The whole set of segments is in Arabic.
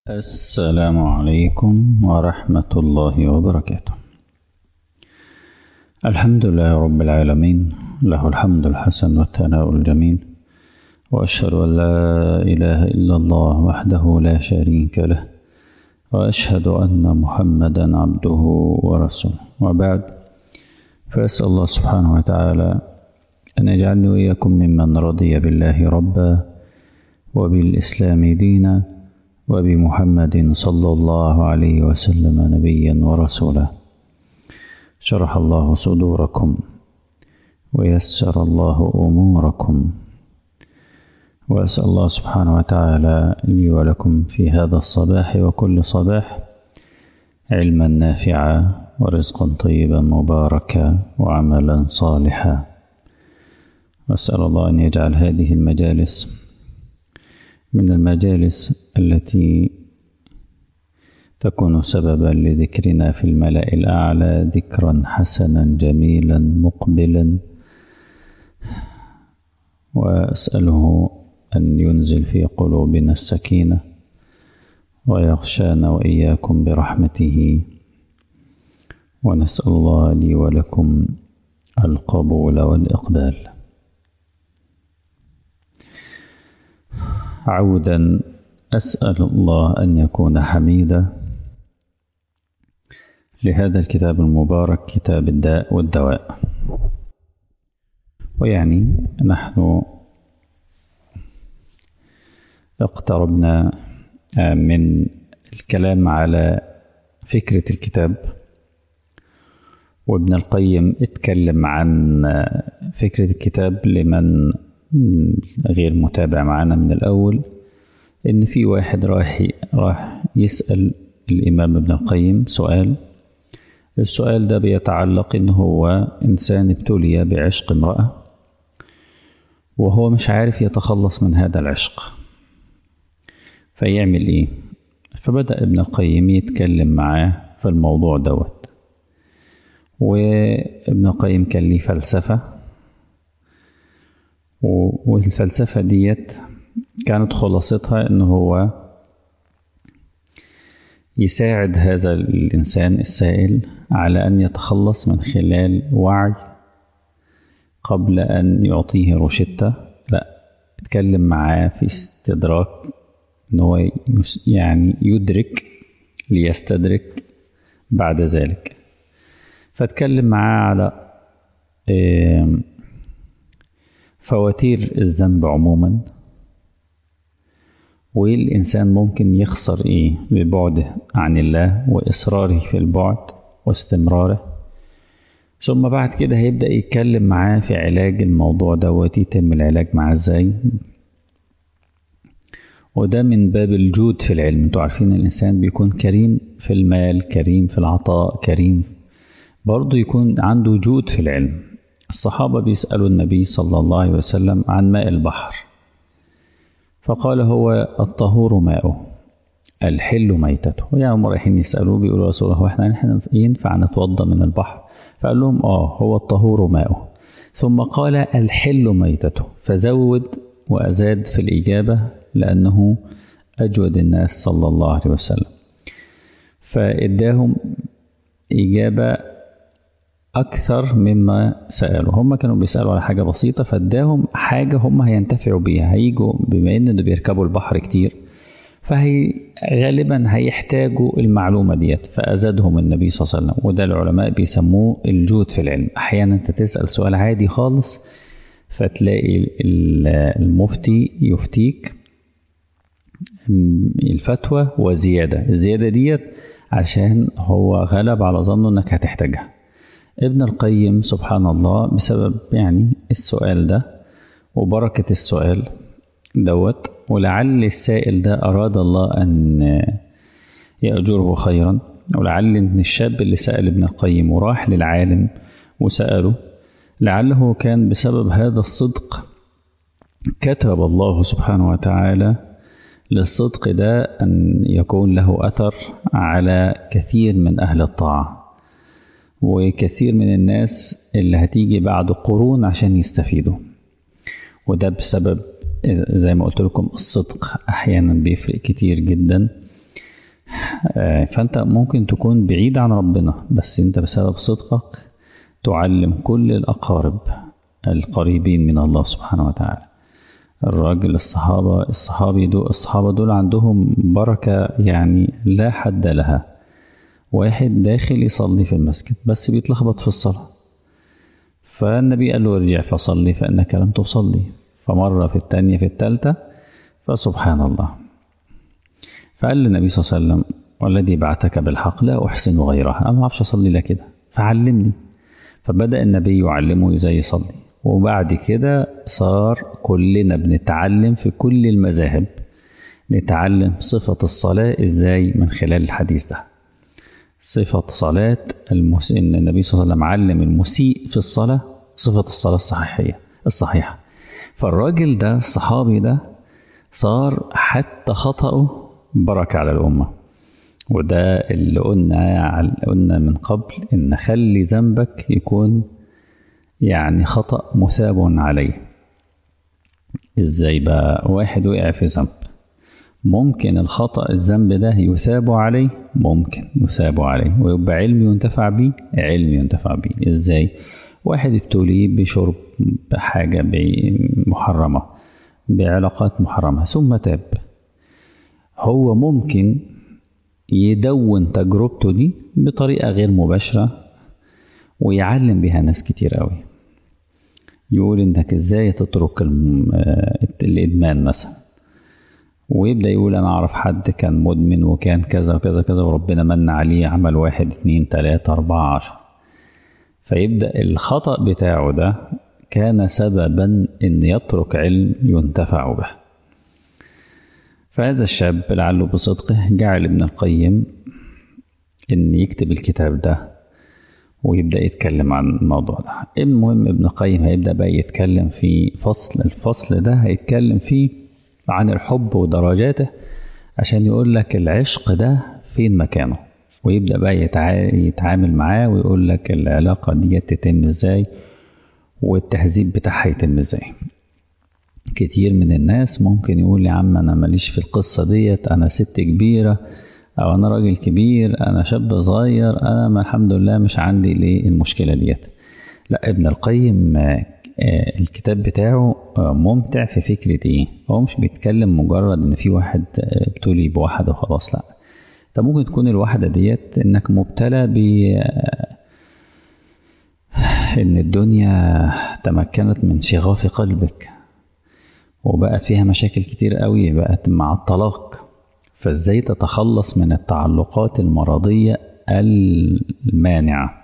السلام عليكم ورحمة الله وبركاته. الحمد لله رب العالمين، له الحمد الحسن والثناء الجميل، وأشهد أن لا إله إلا الله وحده لا شريك له، وأشهد أن محمدا عبده ورسوله، وبعد، فأسأل الله سبحانه وتعالى أن يجعلني وإياكم ممن رضي بالله ربا وبالإسلام دينا وبمحمد صلى الله عليه وسلم نبيا ورسولا. شرح الله صدوركم ويسر الله أموركم، وأسأل الله سبحانه وتعالى لي ولكم في هذا الصباح وكل صباح علما نافعا ورزقا طيبا مباركا وعملا صالحا. وأسأل الله أن يجعل هذه المجالس من المجالس التي تكون سببا لذكرنا في الملأ الأعلى ذكرا حسنا جميلا مقبلا، وأسأله أن ينزل في قلوبنا السكينة ويغشانا وإياكم برحمته، ونسأل الله لي ولكم القبول والإقبال. عودا أسأل الله أن يكون حميدا لهذا الكتاب المبارك، كتاب الداء والدواء. ويعني نحن اقتربنا من الكلام على فكرة الكتاب، وابن القيم اتكلم عن فكرة الكتاب لمن غير متابع معنا من الأول، إن في واحد راح يسأل الإمام ابن القيم السؤال ده بيتعلق إن هو إنسان ابتلي بعشق امرأة وهو مش عارف يتخلص من هذا العشق، فيعمل إيه؟ فبدأ ابن القيم يتكلم معاه في الموضوع دوت. وابن القيم كان ليه فلسفة، والفلسفة ديت كانت خلاصتها إن هو يساعد هذا الإنسان السائل على أن يتخلص من خلال وعي قبل أن يعطيه روشتة. لا، اتكلم معاه في استدراك، إن هو يعني يدرك ليستدرك بعد ذلك. فاتكلم معاه على فواتير الذنب عموما، والإنسان ممكن يخسر إيه ببعده عن الله وإصراره في البعد واستمراره. ثم بعد كده هيبدأ يتكلم معاه في علاج الموضوع دوت، يتم العلاج معاه إزاي. وده من باب الجود في العلم. انتوا عارفين الإنسان بيكون كريم في المال، كريم في العطاء، كريم برضو يكون عنده جود في العلم. الصحابة بيسألوا النبي صلى الله عليه وسلم عن ماء البحر، فقال هو الطهور ماؤه الحل ميتته. يعني هم رايحين يسألوه بيقولوا رسول الله احنا ينفع نتوضى من البحر؟ فقال لهم هو الطهور ماؤه. ثم قال الحل ميتته، فزود وأزاد في الإجابة لأنه أجود الناس صلى الله عليه وسلم، فإداهم إجابة أكثر مما سألوا. هم كانوا بيسألوا على حاجة بسيطة، فاداهم حاجة هم هينتفعوا بيها. هيجوا بما إن بيركبوا البحر كتير، فهي غالبا هيحتاجوا المعلومة ديت، فأزادهم النبي صلى الله عليه وسلم. وده العلماء بيسموه الجود في العلم. أحيانا أنت تسأل سؤال عادي خالص، فتلاقي المفتي يفتيك الفتوى وزيادة. الزيادة ديت عشان هو غلب على ظنه أنك هتحتاجها. ابن القيم سبحان الله بسبب يعني السؤال ده وبركة السؤال دوت، ولعل السائل ده أراد الله أن يأجره خيرا، ولعل إن الشاب اللي سأل ابن القيم وراح للعالم وسأله لعله كان بسبب هذا الصدق كتب الله سبحانه وتعالى للصدق ده أن يكون له أثر على كثير من أهل الطاعة وكثير من الناس اللي هتيجي بعد قرون عشان يستفيدوا. وده بسبب زي ما قلت لكم الصدق أحيانا بيفرق كتير جدا فأنت ممكن تكون بعيد عن ربنا، بس أنت بسبب صدقك تعلم كل الأقارب القريبين من الله سبحانه وتعالى. الراجل الصحابة دول عندهم بركة يعني لا حد لها. واحد داخل يصلي في المسجد بس بيتلخبط في الصلاة، فالنبي قال له ارجع فصلي فإنك لم تصلي، فمرة في الثانية في الثالثة، فسبحان الله. فقال للنبي صلى الله عليه وسلم والذي بعثك بالحق لا أحسن غيرها، أنا ما أعرفش أصلي لا كده فعلمني. فبدأ النبي يعلمه إزاي يصلي، وبعد كده صار كلنا بنتعلم في كل المذاهب، نتعلم صفة الصلاة إزاي من خلال الحديث ده. صفة صلاة إن النبي صلى الله عليه وسلم علم المسيء في الصلاة صفة الصلاة الصحيحة. فالراجل ده الصحابي ده صار حتى خطأه بركة على الأمة. وده اللي قلنا من قبل إن خلي ذنبك يكون يعني خطأ مثاب عليه. إزاي بقى؟ واحد وقع في ذنب، ممكن الذنب ده يثاب عليه، ممكن يثاب عليه ويبقى علم ينتفع بيه. إزاي؟ واحد ابتلي بشرب حاجة محرمة، بعلاقات محرمة، ثم تاب. هو ممكن يدون تجربته دي بطريقة غير مباشرة ويعلم بها ناس كتير قوي. يقول انك ازاي تترك الادمان مثلا، ويبدأ يقول انا اعرف حد كان مدمن وكان كذا وكذا كذا وربنا من عليه عمل 1 2 3 4 10. فيبدأ الخطأ بتاعه ده كان سببا ان يترك علم ينتفع به. فهذا الشاب لعله بصدقه جعل ابن القيم ان يكتب الكتاب ده ويبدأ يتكلم عن الموضوع ده. المهم ابن القيم هيبدأ بقى يتكلم في الفصل ده هيتكلم فيه عن الحب ودرجاته، عشان يقول لك العشق ده فين مكانه، ويبدأ بقى يتعامل معاه ويقول لك العلاقة دي تتم ازاي والتهذيب بتاعها يتم ازاي. كتير من الناس ممكن يقول يا عم انا ماليش في القصة ديت، انا ست كبيرة او انا راجل كبير، انا شاب صغير، انا ما الحمد لله مش عندي ليه المشكلة ديت. لا، ابن القيم الكتاب بتاعه ممتع في فكرة ايه. هو مش بيتكلم مجرد ان في واحد ابتلي بواحدة وخلاص، لا، انت ممكن تكون الواحدة ديت انك مبتلى ب ان الدنيا تمكنت من شغاف قلبك وبقت فيها مشاكل كتير قوي، بقت مع الطلاق. فازاي تتخلص من التعلقات المرضية المانعة؟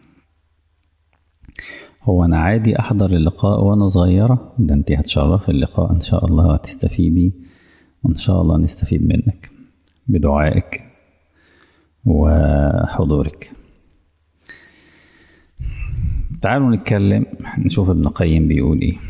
هو انا عادي احضر اللقاء وانا صغيرة؟ ده انت هتشرف اللقاء ان شاء الله وهتستفيدي، وان شاء الله نستفيد منك بدعائك وحضورك. تعالوا نتكلم نشوف ابن القيم بيقول ايه.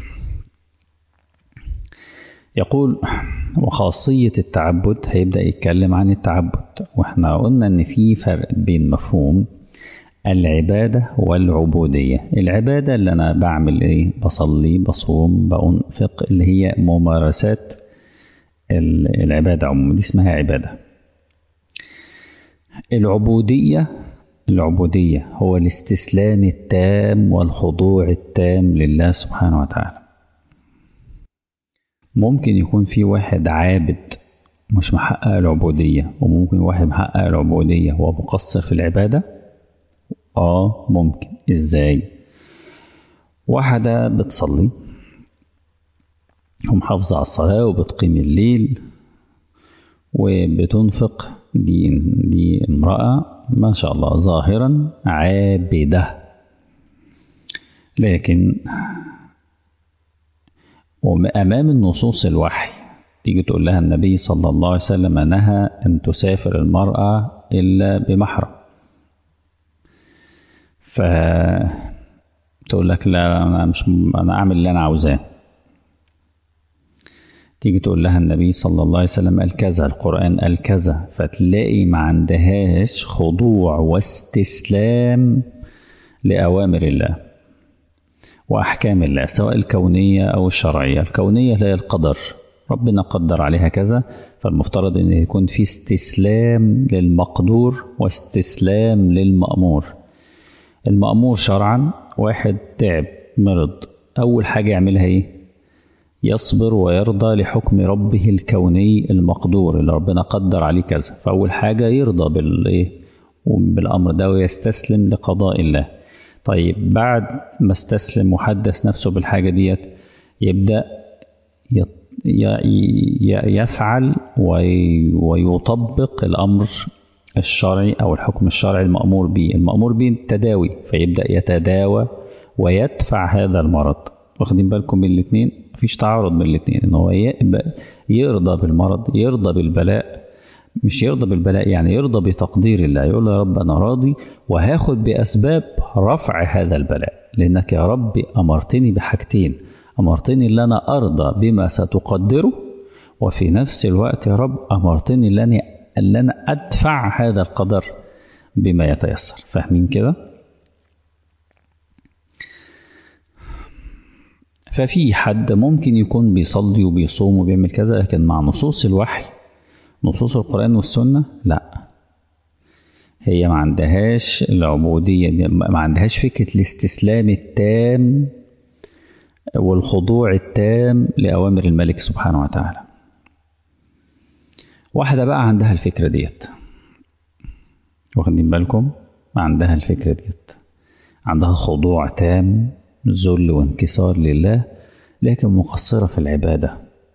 يقول وخاصية التعبد، هيبدأ يتكلم عن التعبد. واحنا قلنا ان في فرق بين مفهوم العبادة والعبودية. العبادة اللي انا بعمل ايه؟ بصلي، بصوم، بأنفق، اللي هي ممارسات العبادة عموما، دي اسمها عبادة. العبودية هو الاستسلام التام والخضوع التام لله سبحانه وتعالى. ممكن يكون في واحد عابد مش محقق العبودية، وممكن واحد محقق العبودية هو مقصر في العبادة. ممكن. ازاي؟ واحدة بتصلي ومحافظة على الصلاة وبتقيم الليل وبتنفق، دي امرأة ما شاء الله ظاهرا عابدة، لكن وأمام النصوص الوحي تيجي تقول لها النبي صلى الله عليه وسلم نهى أن تسافر المرأة إلا بمحرم، فتقول لك لا، أنا أعمل اللي أنا عاوزاه. تيجي تقول لها النبي صلى الله عليه وسلم قال كذا، القرآن قال كذا، فتلاقي ما عندهاش خضوع واستسلام لأوامر الله وأحكام الله، سواء الكونية أو الشرعية. الكونية هي القدر، ربنا قدر عليها كذا، فالمفترض ان يكون في استسلام للمقدور واستسلام للمأمور. المأمور شرعا واحد تعب مرض، اول حاجة يعملها ايه؟ يصبر ويرضى لحكم ربه الكوني المقدور اللي ربنا قدر عليه كذا، فاول حاجة يرضى بالامر ده ويستسلم لقضاء الله. طيب بعد ما استسلم وحدث نفسه بالحاجة ديت، يبدأ يفعل ويطبق الأمر الشرعي أو الحكم الشرعي المأمور به. المأمور به التداوي، فيبدأ يتداوى ويدفع هذا المرض. واخدين بالكم من الاثنين؟ مفيش تعارض بين الاثنين، ان هو يرضى بالمرض، يرضى بالبلاء. مش يرضى بالبلاء يعني يرضى بتقدير الله، يقول له يا رب أنا راضي وهاخد بأسباب رفع هذا البلاء، لأنك يا رب أمرتني بحاجتين، أمرتني أن أنا أرضى بما ستقدره، وفي نفس الوقت يا رب أمرتني أن أنا أدفع هذا القدر بما يتيسر. فاهمين كده؟ ففي حد ممكن يكون بيصلي وبيصوم وبيعمل كذا، لكن مع نصوص الوحي، نصوص القرآن والسنة، لا، هي ما عندهاش العبودية، ما عندهاش فكرة الاستسلام التام والخضوع التام لأوامر الملك سبحانه وتعالى. واحدة بقى عندها الفكرة ديت، واخدين بالكم؟ عندها الفكرة ديت، عندها خضوع تام، ذل وانكسار لله، لكن مقصرة في العبادة.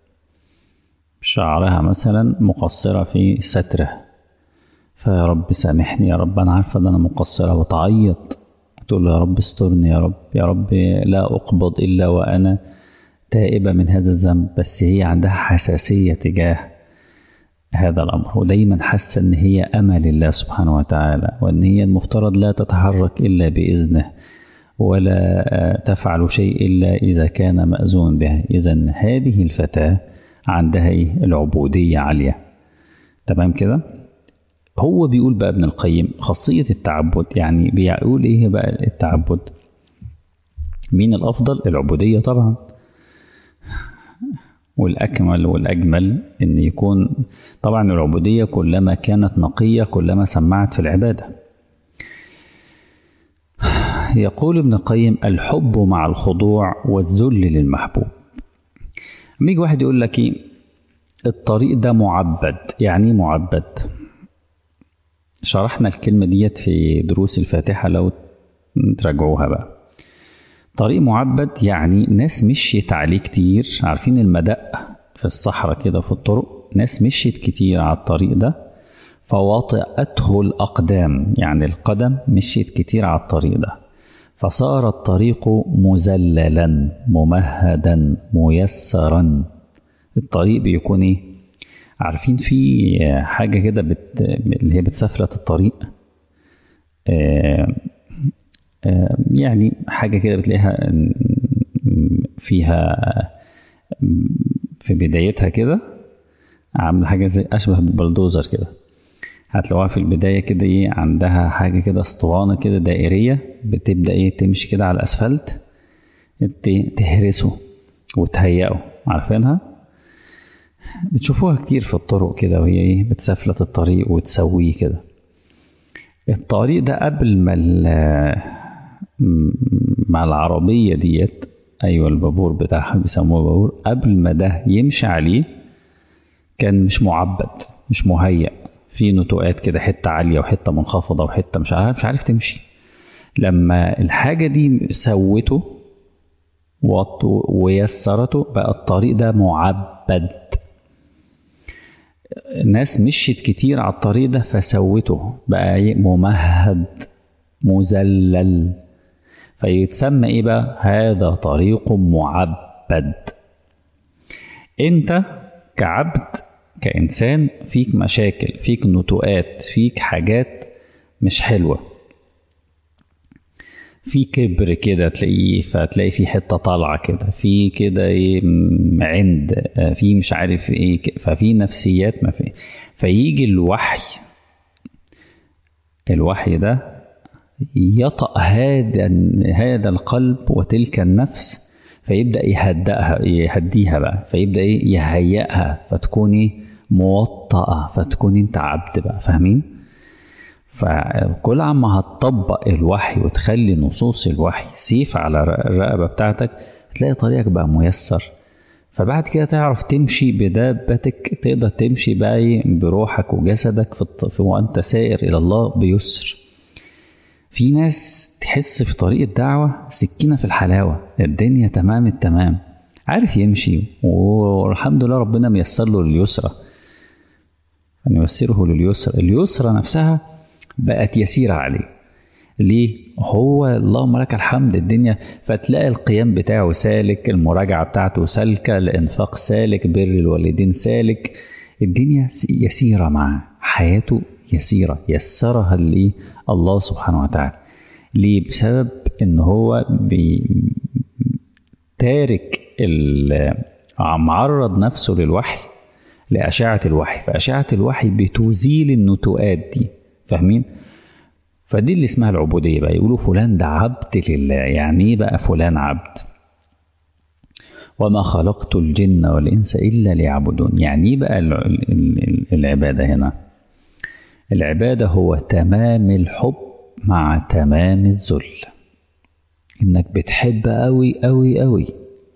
شعرها مثلا مقصرة في ستره، فيا رب سامحني يا رب، أنا عارفة أن أنا مقصرة، وتعيط تقول له يا رب استرني يا رب، يا رب لا أقبض إلا وأنا تائبة من هذا الذنب. بس هي عندها حساسية تجاه هذا الأمر، ودايما حاسة أن هي أمل الله سبحانه وتعالى، وأن هي المفترض لا تتحرك إلا بإذنه، ولا تفعل شيء إلا إذا كان مأذون بها. إذن هذه الفتاة عندها العبودية عالية. تمام كده؟ هو بيقول بقى ابن القيم خاصية التعبد، يعني بيقول إيه بقى التعبد؟ مين الأفضل؟ العبودية طبعا، والأكمل والأجمل إن يكون طبعا العبودية كلما كانت نقية كلما سمعت في العبادة. يقول ابن القيم الحب مع الخضوع والذل للمحبوب. لما يجي واحد يقول لك إيه الطريق ده معبد، يعني معبد؟ شرحنا الكلمة ديت في دروس الفاتحة لو تراجعوها بقى. طريق معبد يعني ناس مشيت عليه كتير، عارفين المدق في الصحراء كده في الطرق، ناس مشيت كتير على الطريق ده فواطئته الأقدام، يعني القدم مشيت كتير على الطريق ده، فصار الطريق مذللا ممهدا ميسرا. الطريق بيكون ايه؟ عارفين في حاجة كده اللي هي بتسفلت الطريق، يعني حاجة كده بتلاقيها فيها في بدايتها كده عامل حاجة زي أشبه بالبلدوزر كده، هتلاقوها في البداية كده ايه، عندها حاجة كده اسطوانة كده دائرية بتبدأ ايه تمشي كده على الأسفلت، تهرسه وتهيئه، عارفينها؟ بتشوفوها كتير في الطرق كده، وهي ايه بتسفلت الطريق وتسويه كده. الطريق ده قبل ما العربية ديت، ايوه البابور بتاعها بيسموه بابور، قبل ما ده يمشي عليه كان مش معبد، مش مهيئ، في نتوءات كده، حتة عالية وحتة منخفضة وحتة مش عارف تمشي. لما الحاجة دي سوته ويسرته بقى الطريق ده معبد. ناس مشيت كتير على الطريق ده فسوته بقى ممهد مذلل، فيتسمى ايه بقى؟ هذا طريق معبد. انت كعبد كإنسان فيك مشاكل، فيك نتوءات، فيك حاجات مش حلوة، في كبر كده تلاقيه، فتلاقي في حتة طالعة كده، في كده ايه عند، في مش عارف ايه، ففي نفسيات ما في. فيجي الوحي ده يطأ هذا القلب وتلك النفس، فيبدأ يهديها بقى، فيبدأ يهيئها فتكوني موطئة، فتكوني انت عبد بقى. فاهمين؟ فكل عما هتطبق الوحي وتخلي نصوص الوحي سيف على الرقبة بتاعتك، هتلاقي طريقك بقى ميسر. فبعد كده تعرف تمشي بدابتك، تقدر تمشي بقى بروحك وجسدك وأنت سائر إلى الله بيسر. في ناس تحس في طريق الدعوة سكينة في الحلاوة، الدنيا تمام التمام، عارف يمشي والحمد لله ربنا ميسر له لليسرى، أن ييسره لليسرى. اليسرى نفسها بقت يسيرة عليه. ليه؟ هو اللهم لك الحمد الدنيا، فتلاقي القيام بتاعه سالك، المراجعة بتاعته سالكة، الإنفاق سالك، بر الوالدين سالك، الدنيا يسيرة معه، حياته يسيرة، يسرها ليه الله سبحانه وتعالى. ليه؟ بسبب إن هو تارك معرض نفسه للوحي، لأشعة الوحي، فأشعة الوحي بتزيل النتوءات دي. فاهمين؟ فدي اللي اسمها العبودية بقى. يقولوا فلان ده عبد لله. يعني ايه بقى فلان عبد؟ وما خلقت الجن والإنس إلا ليعبدون. يعني ايه بقى العبادة هنا؟ العبادة هو تمام الحب مع تمام الذل، إنك بتحب أوي أوي أوي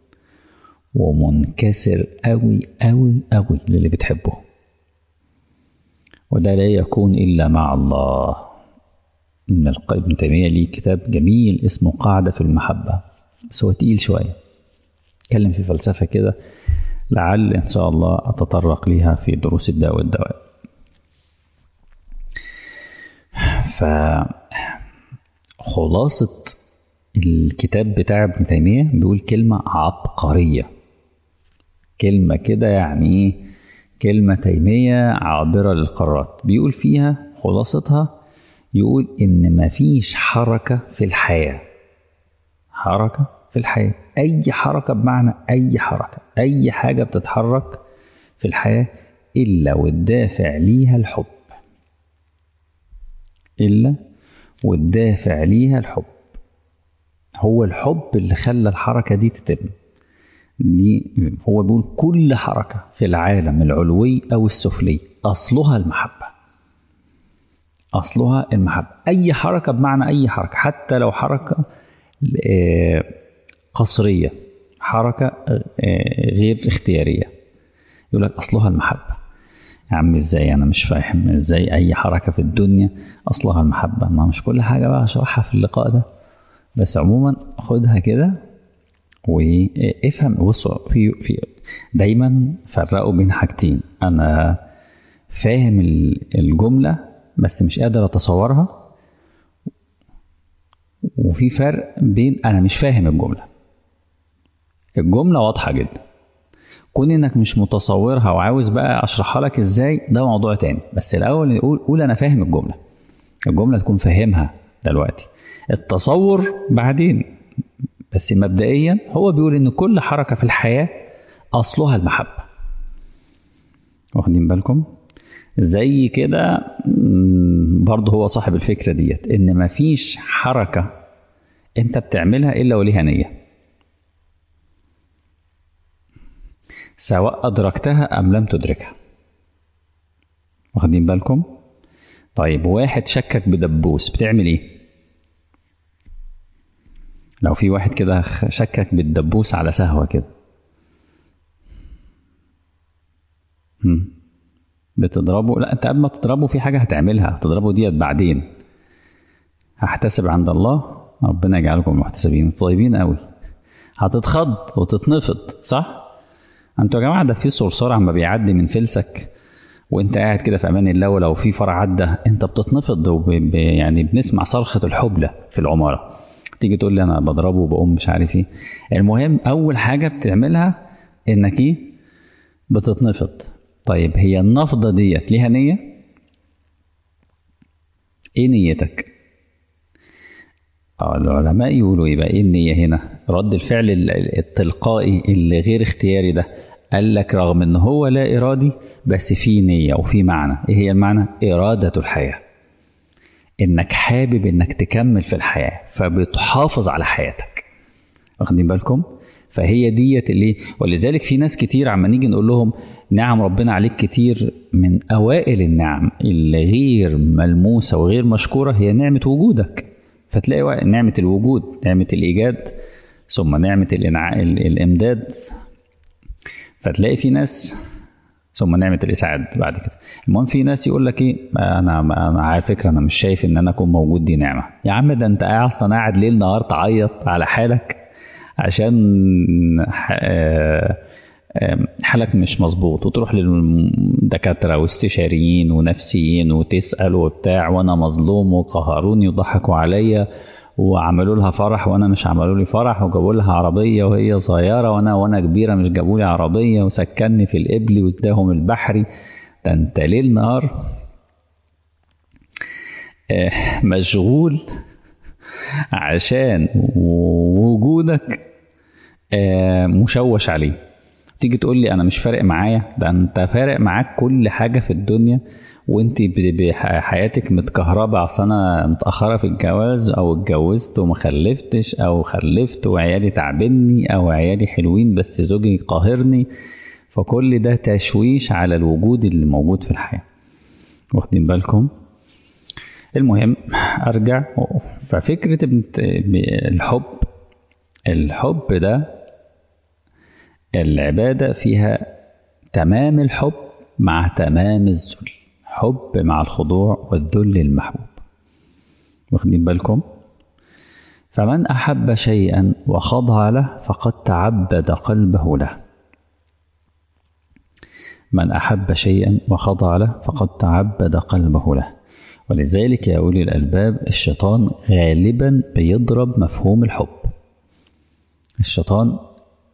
ومنكسر أوي أوي أوي للي بتحبه، وده لا يكون إلا مع الله. ابن تيمية ليه كتاب جميل اسمه قاعدة في المحبة، بس هو تقيل شوية، اتكلم في فلسفة كده، لعل إن شاء الله أتطرق ليها في دروس الداء والدواء. فخلاصة الكتاب بتاع ابن تيمية بيقول كلمة عبقرية، كلمة كده يعني كلمة تيمية عابرة للقارات. بيقول فيها خلاصتها، يقول إن مفيش حركة في الحياة، حركة في الحياة، أي حركة بمعنى أي حركة، أي حاجة بتتحرك في الحياة إلا والدافع ليها الحب، إلا والدافع ليها الحب. هو الحب اللي خلى الحركة دي تتم. دي هو بيقول كل حركة في العالم العلوي أو السفلي أصلها المحبة، أصلها المحبة. أي حركة بمعنى أي حركة، حتى لو حركة قصرية، حركة غير اختيارية، يقول لك أصلها المحبة. يا عم إزاي؟ أنا مش فاهم إزاي أي حركة في الدنيا أصلها المحبة. ما مش كل حاجة بقى أشرحها في اللقاء ده، بس عموما خدها كده وافهم. بصوا، في دايما فرقوا بين حاجتين: أنا فاهم الجملة بس مش قادر أتصورها، وفي فرق بين أنا مش فاهم الجملة. الجملة واضحة جدا، كون إنك مش متصورها وعاوز بقى أشرحها لك إزاي ده موضوع تاني. بس الأول قول أنا فاهم الجملة، الجملة تكون فاهمها دلوقتي، التصور بعدين. بس مبدئيا هو بيقول إن كل حركة في الحياة أصلها المحبة. واخدين بالكم؟ زي كده برضه هو صاحب الفكرة ديت، إن مفيش حركة أنت بتعملها إلا وليها نية، سواء أدركتها أم لم تدركها. واخدين بالكم؟ طيب واحد شكك بدبوس، بتعمل إيه؟ لو في واحد كده شكك بالدبوس على سهوة كده، بتضربه؟ لا، انت قبل ما تضربه في حاجة هتعملها، هتضربه ديت بعدين. هحتسب عند الله، ربنا يجعلكم محتسبين طيبين قوي. هتتخض وتتنفض، صح؟ انتوا يا جماعة ده في صرصار عم بيعدي من فلسك وانت قاعد كده في امان الله، ولو في فرع عدى انت بتتنفض يعني بنسمع صرخة الحبلة في العمارة. تيجي تقول لي انا بضربه وبقوم مش عارف ايه. المهم اول حاجة بتعملها انك ايه؟ بتتنفض. طيب هي النفضة ديت ليها نية؟ ايه نيتك؟ العلماء يقولوا ايه بقى؟ ايه النية هنا؟ رد الفعل التلقائي اللي غير اختياري ده. قال لك رغم ان هو لا ارادي بس في نية وفي معنى. ايه هي المعنى؟ ارادة الحياة، انك حابب انك تكمل في الحياة فبتحافظ على حياتك. واخدين بالكم؟ فهي ديت اللي، ولذلك في ناس كتير عما نيجي نقول لهم نعم ربنا عليك كتير، من أوائل النعم اللي غير ملموسة وغير مشكورة هي نعمة وجودك. فتلاقي نعمة الوجود، نعمة الإيجاد، ثم نعمة الإمداد، فتلاقي في ناس، ثم نعمة الإسعاد بعد كده. المهم في ناس يقول لك إيه، أنا على فكرة أنا مش شايف إن أنا أكون موجود دي نعمة. يا عم ده أنت أصلا قاعد ليل نهار تعيط على حالك عشان حالك مش مظبوط، وتروح للدكاترة واستشاريين ونفسيين وتسأل وبتاع، وأنا مظلوم وقهروني وضحكوا عليا وعملوا لها فرح وأنا مش عملوا لي فرح، وجابوا لها عربية وهي صغيرة، وأنا كبيرة مش جابوا لي عربية، وسكنني في الإبل واداهم البحري. ده أنت ليل نهار مشغول عشان وجودك مشوش عليه. تيجي تقول لي انا مش فارق معايا، ده انت فارق معاك كل حاجة في الدنيا، وانت بحياتك متكهربة. اصل انا متأخرة في الجواز، او اتجوزت وما خلفتش، او خلفت وعيالي تعبني، او عيالي حلوين بس زوجي قاهرني. فكل ده تشويش على الوجود اللي موجود في الحياة. واخدين بالكم؟ المهم ارجع. ففكرة الحب ده، العبادة فيها تمام الحب مع تمام الذل، حب مع الخضوع والذل المحبوب. واخدين بالكم؟ فمن أحب شيئا وخضع له فقد تعبد قلبه له. من أحب شيئا وخضع له فقد تعبد قلبه له. ولذلك يا أولي الألباب الشيطان غالبا بيضرب مفهوم الحب. الشيطان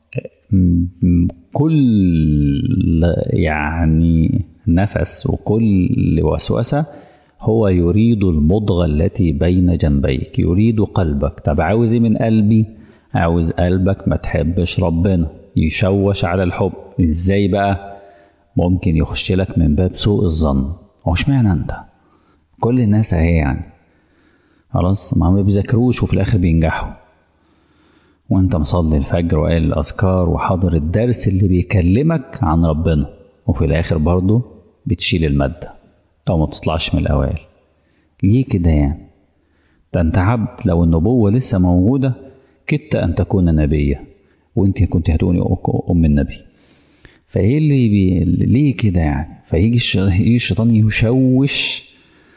كل يعني نفس وكل وسوسة هو يريد المضغة التي بين جنبيك، يريد قلبك. طب عاوز من قلبي؟ عاوز قلبك ما تحبش ربنا، يشوش على الحب. ازاي بقى؟ ممكن يخش لك من باب سوء الظن. هو اشمعنى انت؟ كل الناس اهي يعني خلاص ما بيذاكروش وفي الاخر بينجحوا، وانت مصلي الفجر وقال الأذكار وحاضر الدرس اللي بيكلمك عن ربنا، وفي الآخر برضو بتشيل المادة أو ما بتطلعش من الأوائل. ليه كده يعني؟ ده انت عبد، لو النبوة لسه موجودة كدت أن تكون نبية، وانت كنت هتقولي أم النبي. فايه ليه كده يعني؟ فيجي الشيطان يشوش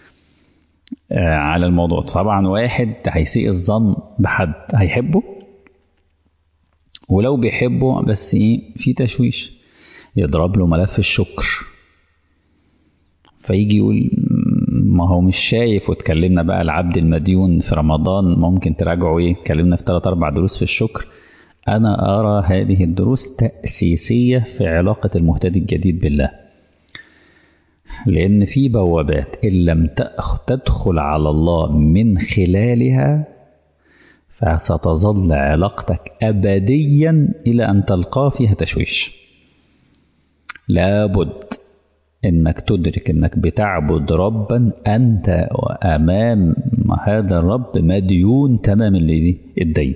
على الموضوع. طبعا واحد هيسيء الظن بحد هيحبه، ولو بيحبه بس في تشويش، يضرب له ملف الشكر. فيجي يقول ما هو مش شايف. واتكلمنا بقى العبد المديون في رمضان، ممكن تراجعوا اتكلمنا في 3-4 دروس في الشكر. أنا أرى هذه الدروس تأسيسية في علاقة المهتدي الجديد بالله، لأن في بوابات إن لم تدخل على الله من خلالها فستظل علاقتك أبديا إلى أن تلقاه فيها تشويش. لابد إنك تدرك إنك بتعبد ربا أنت أمام هذا الرب مديون تمام الدين.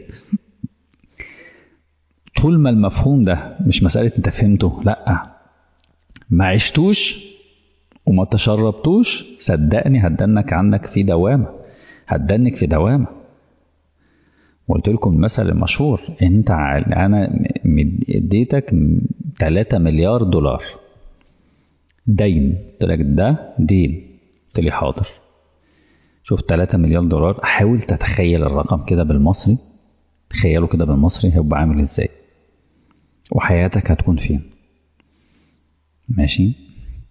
طول ما المفهوم ده مش مسألة أنت فهمته، لأ ما عشتوش وما تشربتوش، صدقني هتدنك عنك في دوامة، هتدنك في دوامة. قلت لكم المثل المشهور، أنا اديتك 3 مليار دولار دين، قلت لك ده دين، قلت لي حاضر. شوف 3 مليار دولار، حاول تتخيل الرقم كده بالمصري، تخيله كده بالمصري هيبقى عامل ازاي، وحياتك هتكون فين. ماشي؟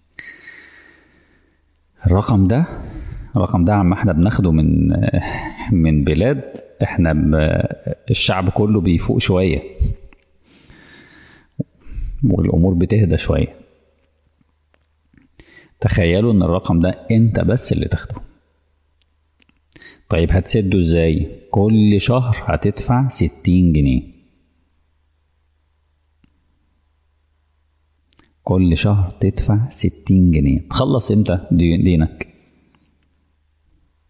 الرقم ده عم احنا بناخده من بلاد احنا الشعب كله بيفوق شوية والامور بتهدى شوية. تخيلوا ان الرقم ده انت بس اللي تاخده. طيب هتسده ازاي؟ كل شهر هتدفع 60 جنيه، كل شهر تدفع 60 جنيه. تخلص امتى دينك؟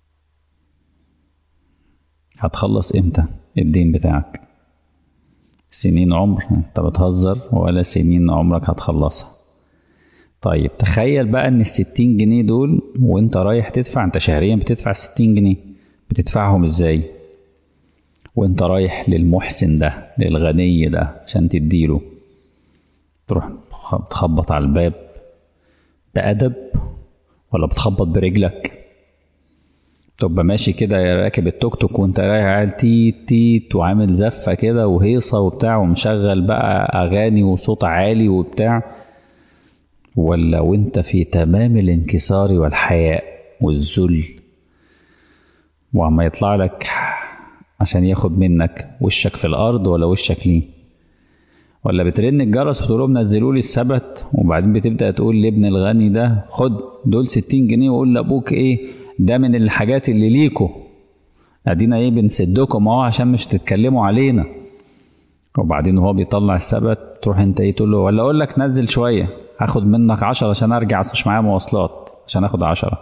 هتخلص امتى الدين بتاعك؟ سنين عمر؟ انت بتهزر، ولا سنين عمرك هتخلصها. طيب تخيل بقى ان ال60 جنيه دول وانت رايح تدفع، انت شهريا بتدفع 60 جنيه، بتدفعهم ازاي وانت رايح للمحسن ده، للغني ده عشان تديله؟ تروح تخبط على الباب بأدب، ولا بتخبط برجلك؟ تبقى ماشي كده راكب التوك توك وانت رايح قاعد تيت تيت وعامل زفة كده وهيصة وبتاع ومشغل بقى أغاني وصوت عالي وبتاع، ولا وانت في تمام الانكسار والحياء والذل، وعما يطلع لك عشان ياخد منك وشك في الأرض ولا وشك ليه؟ ولا بترن الجرس وتقول لهم نزلوا لي السبت، وبعدين بتبدأ تقول لابن الغني ده خد دول 60 جنيه، وقول لأبوك إيه ده من الحاجات اللي ليكوا، ادينا ايه بنسدكم اهو عشان مش تتكلموا علينا. وبعدين هو بيطلع السبت تروح انت ايه تقول له ولا اقول لك نزل شويه هاخد منك 10 عشان ارجع، مش معايا مواصلات عشان اخد 10.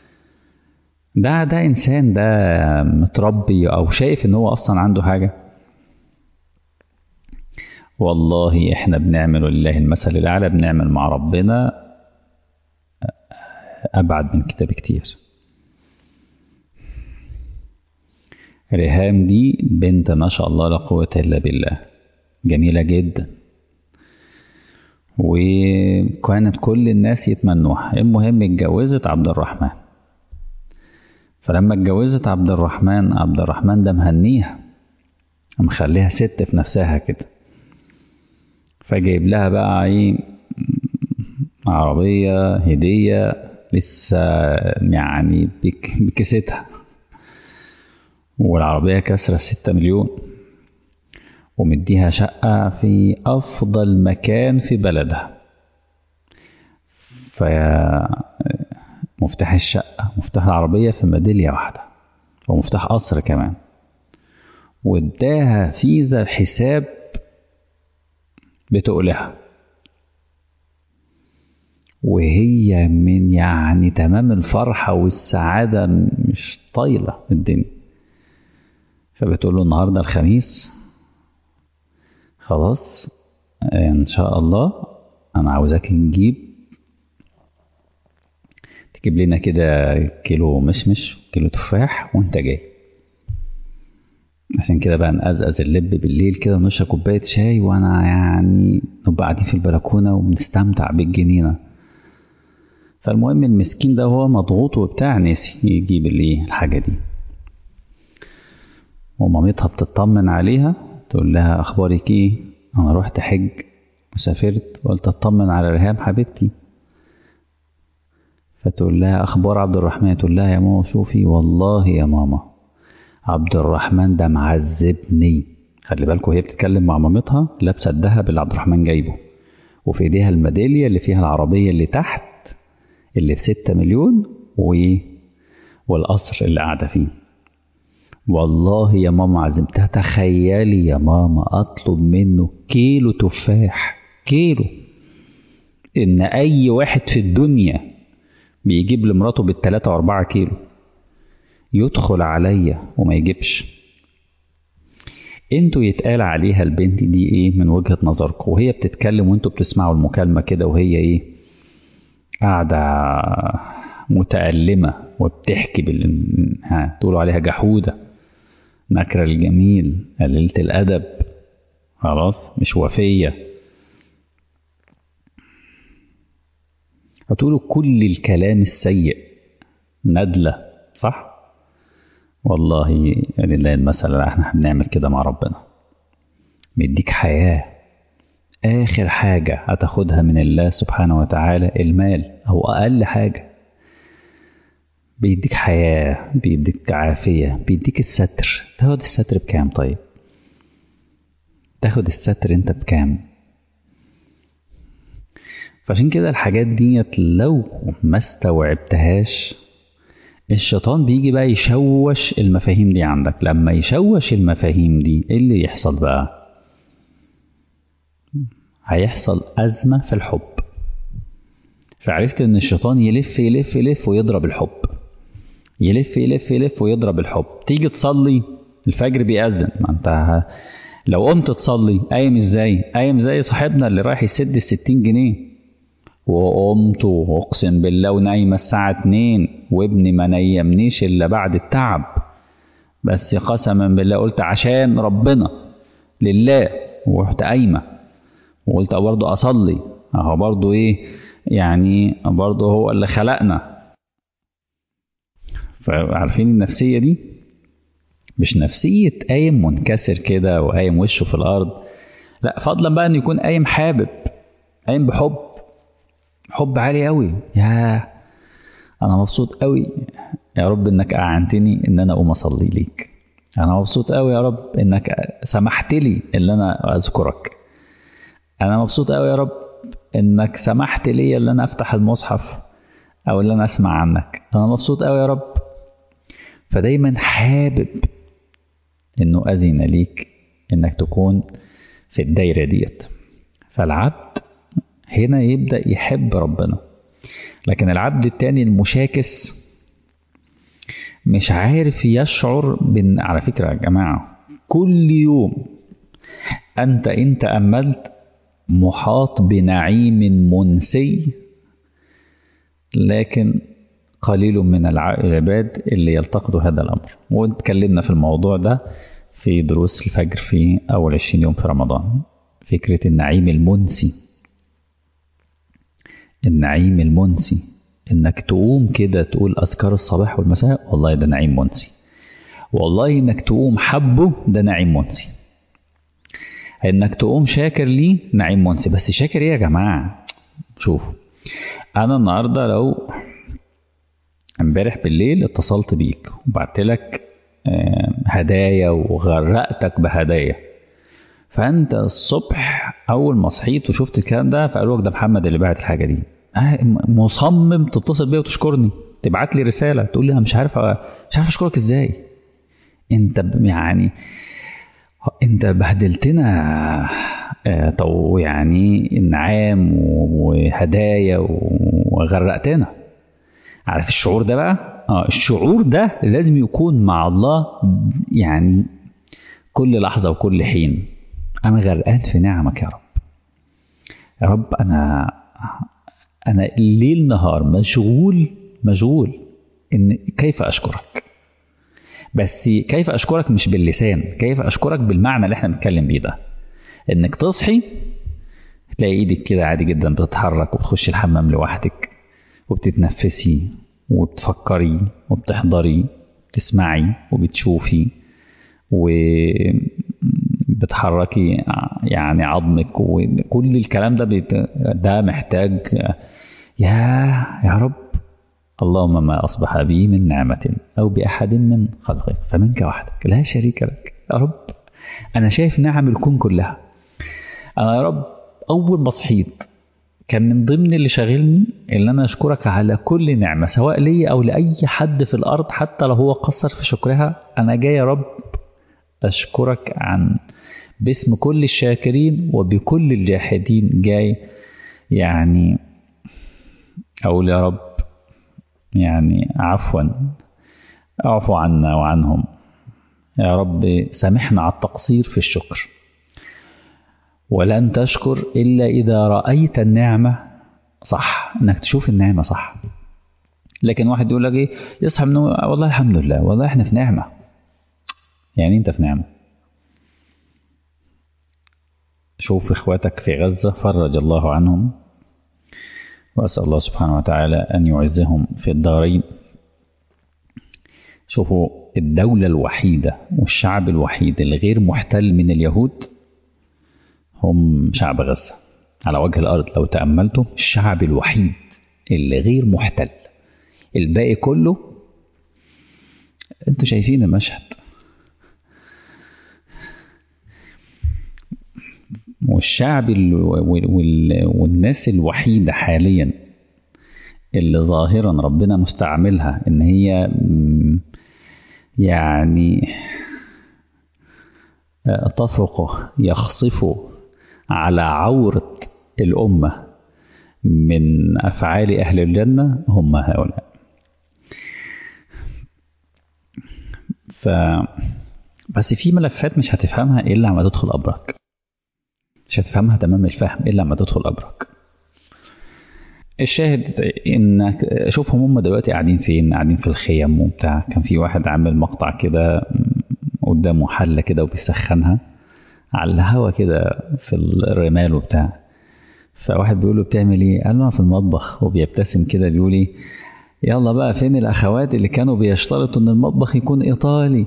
ده انسان ده متربي او شايف ان هو اصلا عنده حاجه؟ والله احنا بنعمل لله المثل الاعلى، بنعمل مع ربنا ابعد من كده بكتير. ريهام دي بنت ما شاء الله لا قوة إلا بالله، جميلة جدا، وكانت كل الناس يتمنوها. المهم اتجوزت عبد الرحمن، فلما اتجوزت عبد الرحمن ده مهنيها، مخليها ست في نفسها كده، فجايب لها بقى ايه عربية هدية لسه يعني بكستها، والعربية كسرة 6 مليون، ومديها شقة في أفضل مكان في بلدها. فمفتاح الشقة مفتاح العربية في ميدالية واحدة، ومفتاح قصر كمان، واداها فيزا حساب بتقولها، وهي من يعني تمام الفرحة والسعادة مش طايلة الدنيا. فبتقول له النهاردة الخميس خلاص ان شاء الله انا عاوزاك تجيب لنا كده كيلو مشمش كيلو تفاح وانت جاي، عشان كده بقى نقزقز اللب بالليل كده ونشرب كوباية شاي، وانا يعني نبقى قاعدين في البلكونة وبنستمتع بالجنينة. فالمهم المسكين ده هو مضغوط وبتاع نسي يجيب الحاجة دي، ومامتها بتطمن عليها تقول لها اخبارك ايه؟ انا رحت حج وسافرت وقلت اطمن على ريهام حبيبتي. فتقول لها اخبار عبد الرحمن؟ تقول لها يا ماما شوفي والله يا ماما عبد الرحمن ده معذبني. خلي بالكوا هي بتتكلم مع مامتها لابسه الذهب اللي عبد الرحمن جايبه، وفي ايديها الميداليه اللي فيها العربيه اللي تحت اللي ب6 مليون والقصر اللي قاعده فيه. والله يا ماما عزمتها، تخيلي يا ماما اطلب منه كيلو تفاح، كيلو، ان اي واحد في الدنيا بيجيب لمراته بال3 و4 كيلو يدخل عليا وما يجيبش. انتوا يتقال عليها البنت دي ايه من وجهة نظركم وهي بتتكلم وانتوا بتسمعوا المكالمة كده وهي ايه قاعدة متألمة وبتحكي تقولوا عليها جحودة، نكرة الجميل، قليلة الأدب، خلاص مش وفية، هتقولوا كل الكلام السيء، ندلة، صح؟ والله لله المثل احنا بنعمل كده مع ربنا، بيديك حياة، آخر حاجة هتاخدها من الله سبحانه وتعالى المال أو أقل حاجة، بيديك حياة، بيديك عافية، بيديك الستر. تاخد الستر بكام؟ طيب تاخد الستر انت بكام؟ فعشان كده الحاجات ديت لو ما استوعبتهاش الشيطان بيجي بقى يشوش المفاهيم دي عندك. لما يشوش المفاهيم دي ايه اللي يحصل بقى؟ هيحصل أزمة في الحب. فعرفت ان الشيطان يلف يلف يلف ويضرب الحب، يلف يلف يلف ويضرب الحب. تيجي تصلي الفجر بيأذن، ما انت لو قمت تصلي قايم ازاي؟ قايم زي صاحبنا اللي رايح يسد 60 جنيه، وقمت واقسم بالله ونايمه الساعه 2 وابني ما نيمنيش الا بعد التعب، بس قسما بالله قلت عشان ربنا لله، ورحت قايمه وقلت برضه اصلي، اهو برضه ايه يعني، برضه هو اللي خلقنا. فعارفين النفسيه دي مش نفسيه قايم منكسر كده وقايم وشه في الارض، لا، فضلا بقى ان يكون قايم حابب، قايم بحب، حب عالي قوي. يا انا مبسوط قوي يا رب انك اعنتني ان انا اقوم اصلي ليك، انا مبسوط قوي يا رب انك سمحت لي ان انا اذكرك، انا مبسوط قوي يا رب انك سمحت لي ان انا افتح المصحف او ان انا اسمع عنك، انا مبسوط قوي يا رب. فدايما حابب انه اذن ليك انك تكون في الدايره ديت. فالعبد هنا يبدا يحب ربنا. لكن العبد التاني المشاكس مش عارف يشعر على فكره يا جماعه، كل يوم انت ان تاملت محاط بنعيم منسي، لكن قليل من العباد اللي يلتقطوا هذا الأمر. واتكلمنا في الموضوع ده في دروس الفجر في أول 20 يوم في رمضان. فكرة النعيم المنسي، النعيم المنسي إنك تقوم كده تقول أذكار الصباح والمساء، والله ده نعيم منسي. والله إنك تقوم حبه ده نعيم منسي. إنك تقوم شاكر ليه نعيم منسي. بس شاكر إيه يا جماعة؟ شوفوا، أنا النهاردة لو امبارح بالليل اتصلت بيك وبعت لك هدايا وغرقتك بهدايا، فانت الصبح اول ما صحيت وشفت الكلام ده فقالوا لك ده محمد اللي بعت الحاجه دي، مصمم تتصل بيا وتشكرني، تبعت لي رساله تقول لي انا مش عارف اشكرك ازاي، انت يعني انت بهدلتنا يعني انعام وهدايا وغرقتنا. عارف الشعور ده بقى؟ الشعور ده لازم يكون مع الله، يعني كل لحظة وكل حين أنا غرقان في نعمك يا رب. يا رب أنا الليل نهار مشغول إن كيف أشكرك. بس كيف أشكرك مش باللسان، كيف أشكرك بالمعنى اللي احنا بنتكلم بيه ده. إنك تصحي تلاقي إيدك كده عادي جدا بتتحرك وبتخش الحمام لوحدك وبتتنفسي وبتفكري وبتحضري، بتسمعي وبتشوفي وبتحركي يعني عظمك، وكل الكلام ده ده محتاج يا رب. اللهم ما أصبح بي من نعمة أو بأحد من خلقك فمنك وحدك لا شريك لك. يا رب أنا شايف نعم الكون كلها. أنا يا رب أول ما صحيت كان من ضمن اللي شاغلني ان انا اشكرك على كل نعمة سواء لي او لاي حد في الارض، حتى لو هو قصر في شكرها. انا جاي يا رب اشكرك باسم كل الشاكرين وبكل الجاحدين، جاي يعني اقول يا رب يعني عفوا، اعفو عنا وعنهم يا رب، سامحنا على التقصير في الشكر. ولن تشكر إلا إذا رأيت النعمة صح، إنك تشوف النعمة صح. لكن واحد يقول لك إيه، يصحى من والله الحمد لله، والله إحنا في نعمة. يعني أنت في نعمة. شوف إخواتك في غزة فرج الله عنهم، وأسأل الله سبحانه وتعالى أن يعزهم في الدارين. شوفوا الدولة الوحيدة والشعب الوحيد الغير محتل من اليهود هم شعب غزة على وجه الأرض. لو تأملتم الشعب الوحيد اللي غير محتل، الباقي كله انتوا شايفين المشهد. والشعب والناس الوحيدة حاليا اللي ظاهرا ربنا مستعملها ان هي يعني تفرق يخصف على عورة الأمة من أفعال أهل الجنة هم هؤلاء. بس في ملفات مش هتفهمها إلا لما تدخل أبرك، مش هتفهمها تمام الفهم إلا لما تدخل أبرك. الشاهد إنك شوفهم هم دلوقتي قاعدين فين، قاعدين في الخيم وبتاع. كان في واحد عامل مقطع كده قدامه حلة كده وبيسخنها على الهوا كده في الرمال وبتاع. فواحد بيقول له بتعمل ايه؟ قال له انا في المطبخ، وبيبتسم كده بيقول ايه، يلا بقى فين الاخوات اللي كانوا بيشترطوا ان المطبخ يكون ايطالي؟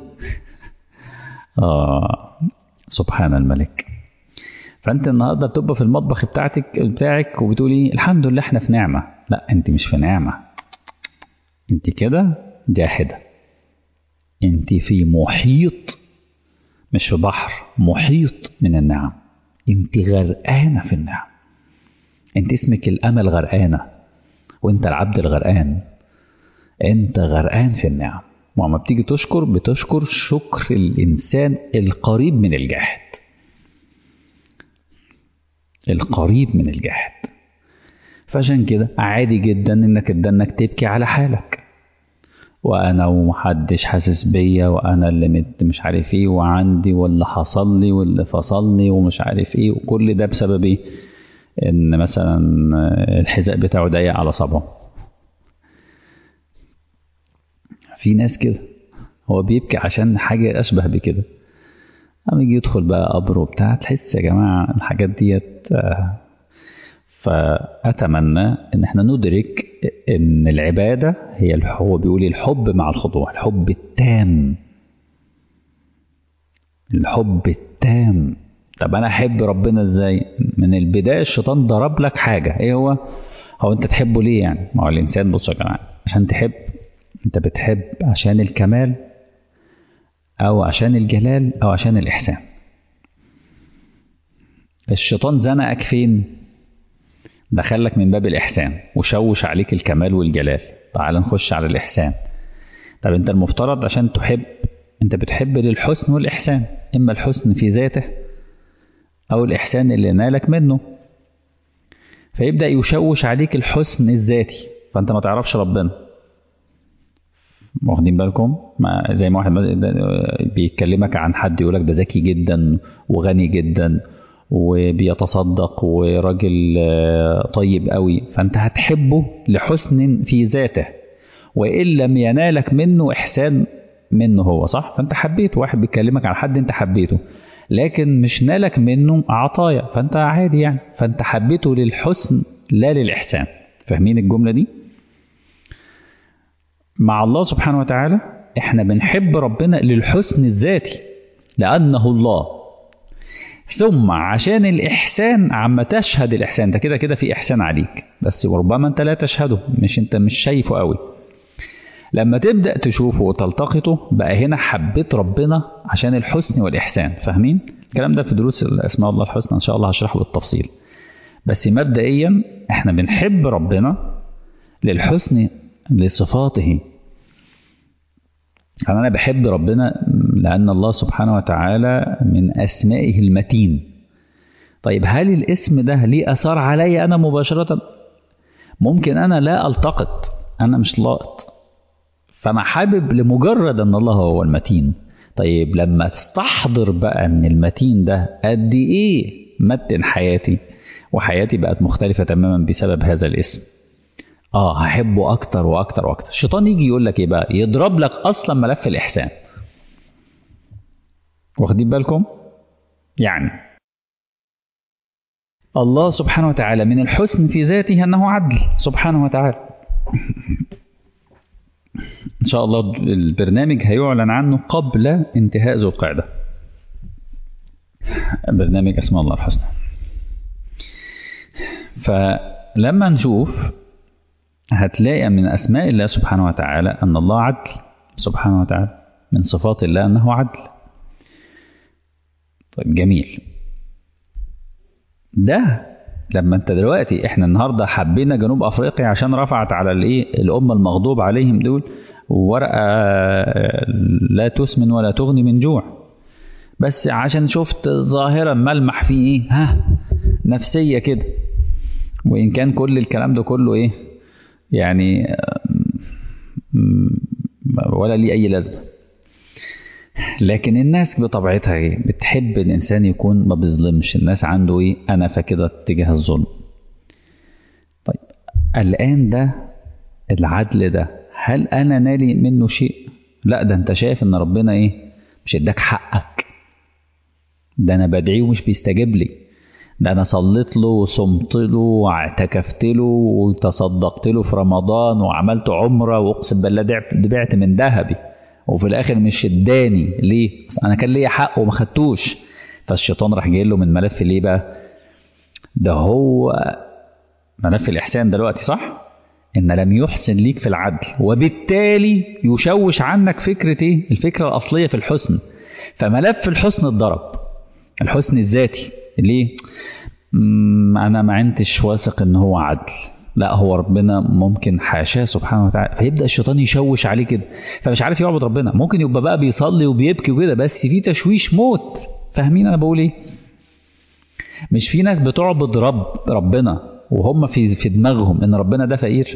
سبحان الملك. فانت النهارده بتبقى في المطبخ بتاعك وبتقولي الحمد لله احنا في نعمه. لا، انت مش في نعمه، انت كده جاحده. انت في محيط، مش في بحر، محيط من النعم. انت غرقانه في النعم. انت اسمك الامل غرقانه، وانت العبد الغرقان. انت غرقان في النعم. وما بتيجي تشكر بتشكر شكر الانسان القريب من الجاحد، القريب من الجاحد. فعشان كده عادي جدا انك تبكي على حالك، وانا ومحدش حاسس بيا، وانا اللي مش عارف ايه، وعندي واللي حصل لي واللي فصلني ومش عارف ايه. وكل ده بسبب ايه؟ ان مثلا الحذاء بتاعه ضيق على صبعه. في ناس كده هو بيبكي عشان حاجة أشبه بكده. أما يجي يدخل بقى قبر وبتاع، تحس يا جماعة الحاجات ديت. فأتمنى إن احنا ندرك إن العبادة هي هو بيقول الحب مع الخضوع، الحب التام، الحب التام. طب أنا أحب ربنا إزاي؟ من البداية الشيطان ضرب لك حاجة، إيه هو أنت تحبه ليه يعني؟ ما هو الإنسان، بص يا جماعة، عشان تحب أنت بتحب عشان الكمال أو عشان الجلال أو عشان الإحسان. الشيطان زنقك فين؟ دخلك من باب الإحسان وشوش عليك الكمال والجلال. تعال نخش على الإحسان. طب أنت المفترض عشان تحب، أنت بتحب للحسن والإحسان، إما الحسن في ذاته أو الإحسان اللي نالك منه. فيبدأ يشوش عليك الحسن الذاتي، فأنت ما تعرفش ربنا. واخدين بالكم؟ زي ما واحد بيكلمك عن حد يقولك ده ذكي جدا وغني جدا وبيتصدق وراجل طيب قوي، فانت هتحبه لحسن في ذاته، وإن لم ينالك منه إحسان منه هو، صح؟ فانت حبيته. واحد بيكلمك عن حد انت حبيته، لكن مش نالك منه عطايا، فانت عادي يعني. فانت حبيته للحسن لا للإحسان. فاهمين الجملة دي؟ مع الله سبحانه وتعالى احنا بنحب ربنا للحسن الذاتي لأنه الله، ثم عشان الإحسان عما تشهد الإحسان. انت كده كده في إحسان عليك، بس وربما انت لا تشهده، انت مش شايفه قوي. لما تبدأ تشوفه وتلتقطه بقى هنا حبيت ربنا عشان الحسن والإحسان. فاهمين؟ الكلام ده في دروس الأسماء الله الحسنى إن شاء الله هشرحه بالتفصيل. بس مبدئيا احنا بنحب ربنا للحسن لصفاته. أنا بحب ربنا لأن الله سبحانه وتعالى من أسمائه المتين. طيب هل الاسم ده ليه أثر علي أنا مباشرة؟ ممكن أنا لا ألتقط، أنا مش لاقط، فأنا حابب لمجرد أن الله هو المتين. طيب لما تستحضر بقى أن المتين ده قد إيه متن حياتي، وحياتي بقت مختلفة تماما بسبب هذا الاسم، هحبه أكتر وأكتر وأكتر. الشيطان يجي يقول لك إيه بقى؟ يضرب لك أصلا ملف الإحسان. واخدين بالكم؟ يعني الله سبحانه وتعالى من الحسن في ذاته أنه عدل سبحانه وتعالى. إن شاء الله البرنامج هيعلن عنه قبل انتهاء ذو القعدة، برنامج أسماء الله الحسنى. فلما نشوف هتلاقي من أسماء الله سبحانه وتعالى أن الله عدل سبحانه وتعالى، من صفات الله أنه عدل. طيب جميل. ده لما انت دلوقتي احنا النهاردة حبينا جنوب أفريقيا عشان رفعت على الأمة المغضوب عليهم دول ورقة لا تسمن ولا تغني من جوع، بس عشان شفت ظاهرة ملمح فيه نفسية كده، وإن كان كل الكلام ده كله يعني ولا ليه أي لازمة. لكن الناس بطبيعتها ايه؟ بتحب الانسان يكون ما بيظلمش الناس، عنده ايه؟ انا فكده اتجاه الظلم. طيب الان ده العدل ده، هل انا نالي منه شيء؟ لا، ده انت شايف ان ربنا ايه؟ مش اداك حقك، ده انا بدعيه ومش بيستجيب لي، ده انا صليت له وصمت له واعتكفت له وتصدقت له في رمضان وعملت عمره واقسم بالله بعت من ذهبي، وفي الاخر مش اداني ليه؟ انا كان ليا حق وما خدتوش. فالشيطان راح جاي له من ملف ليه بقى؟ ده هو ملف الاحسان دلوقتي، صح؟ ان لم يحسن ليك في العدل، وبالتالي يشوش عنك فكره ايه؟ الفكره الاصليه في الحسن. فملف الحسن اتضرب، الحسن الذاتي. ليه؟ انا ما عنتش واثق ان هو عدل، لا هو ربنا ممكن حاشاه سبحانه وتعالى. فيبدا الشيطان يشوش عليه كده، فمش عارف يعبد ربنا. ممكن يبقى بقى بيصلي وبيبكي وكده، بس في تشويش موت. فاهمين انا بقول ايه؟ مش في ناس بتعبد ربنا وهم في دماغهم ان ربنا ده فقير؟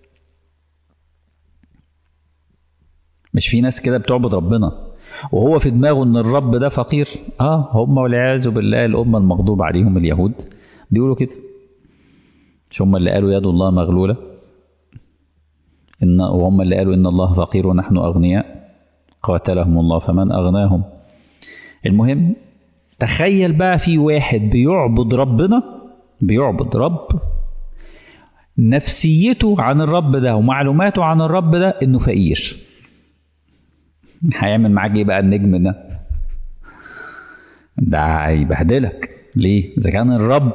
مش في ناس كده بتعبد ربنا وهو في دماغه ان الرب ده فقير؟ هم والعياذ بالله الامه المغضوب عليهم اليهود بيقولوا كده. مش هم اللي قالوا يد الله مغلوله؟ وهم اللي قالوا ان الله فقير ونحن اغنياء، قاتلهم الله فمن اغناهم. المهم تخيل بقى في واحد بيعبد ربنا، بيعبد رب نفسيته عن الرب ده ومعلوماته عن الرب ده انه فقير. هيعمل معاك ايه بقى النجم ده؟ ده هيبهدلك. ليه؟ اذا كان الرب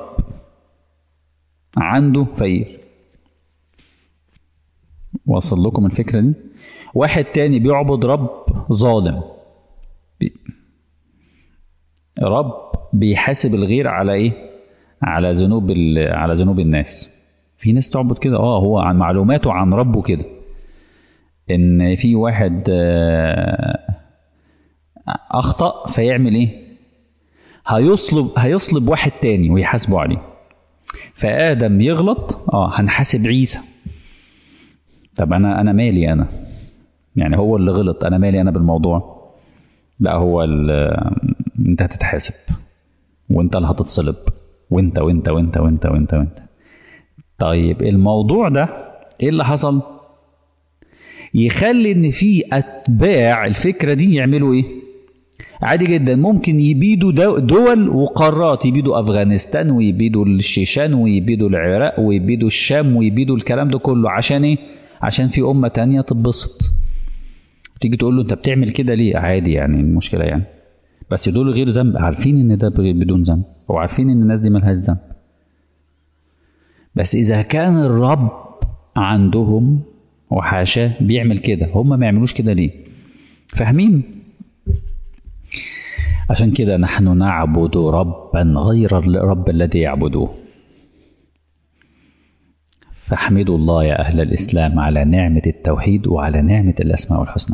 عنده فقير. وصل لكم الفكرة دي؟ واحد تاني بيعبد رب ظالم، رب بيحاسب الغير على ايه؟ على ذنوب الناس. في ناس تعبد كده، هو عن معلوماته عن ربه كده، ان في واحد اخطأ فيعمل ايه؟ هيصلب واحد تاني ويحاسبه عليه. فآدم يغلط، هنحاسب عيسى. طب انا مالي؟ انا يعني هو اللي غلط، انا مالي انا بالموضوع؟ لا، هو انت هتتحاسب، وانت اللي هتتصلب، وانت وانت وانت وانت وانت وانت. طيب الموضوع ده ايه اللي حصل؟ يخلي ان في اتباع الفكرة دي يعملوا ايه؟ عادي جدا ممكن يبيدوا دول وقارات، يبيدوا افغانستان ويبيدوا الشيشان ويبيدوا العراق ويبيدوا الشام ويبيدوا الكلام ده كله. عشان ايه؟ عشان في امة تانية تتبسط. تيجي تقول له انت بتعمل كده ليه؟ عادي يعني، المشكلة يعني، بس دول غير ذنب، عارفين ان ده بدون ذنب وعارفين ان الناس دي ملهاش ذنب. بس اذا كان الرب عندهم وحاشاه بيعمل كده، هم ما يعملوش كده ليه؟ فاهمين؟ عشان كده نحن نعبد ربا غير الرب الذي يعبدوه. فاحمدوا الله يا أهل الإسلام على نعمة التوحيد وعلى نعمة الأسماء والحسنى.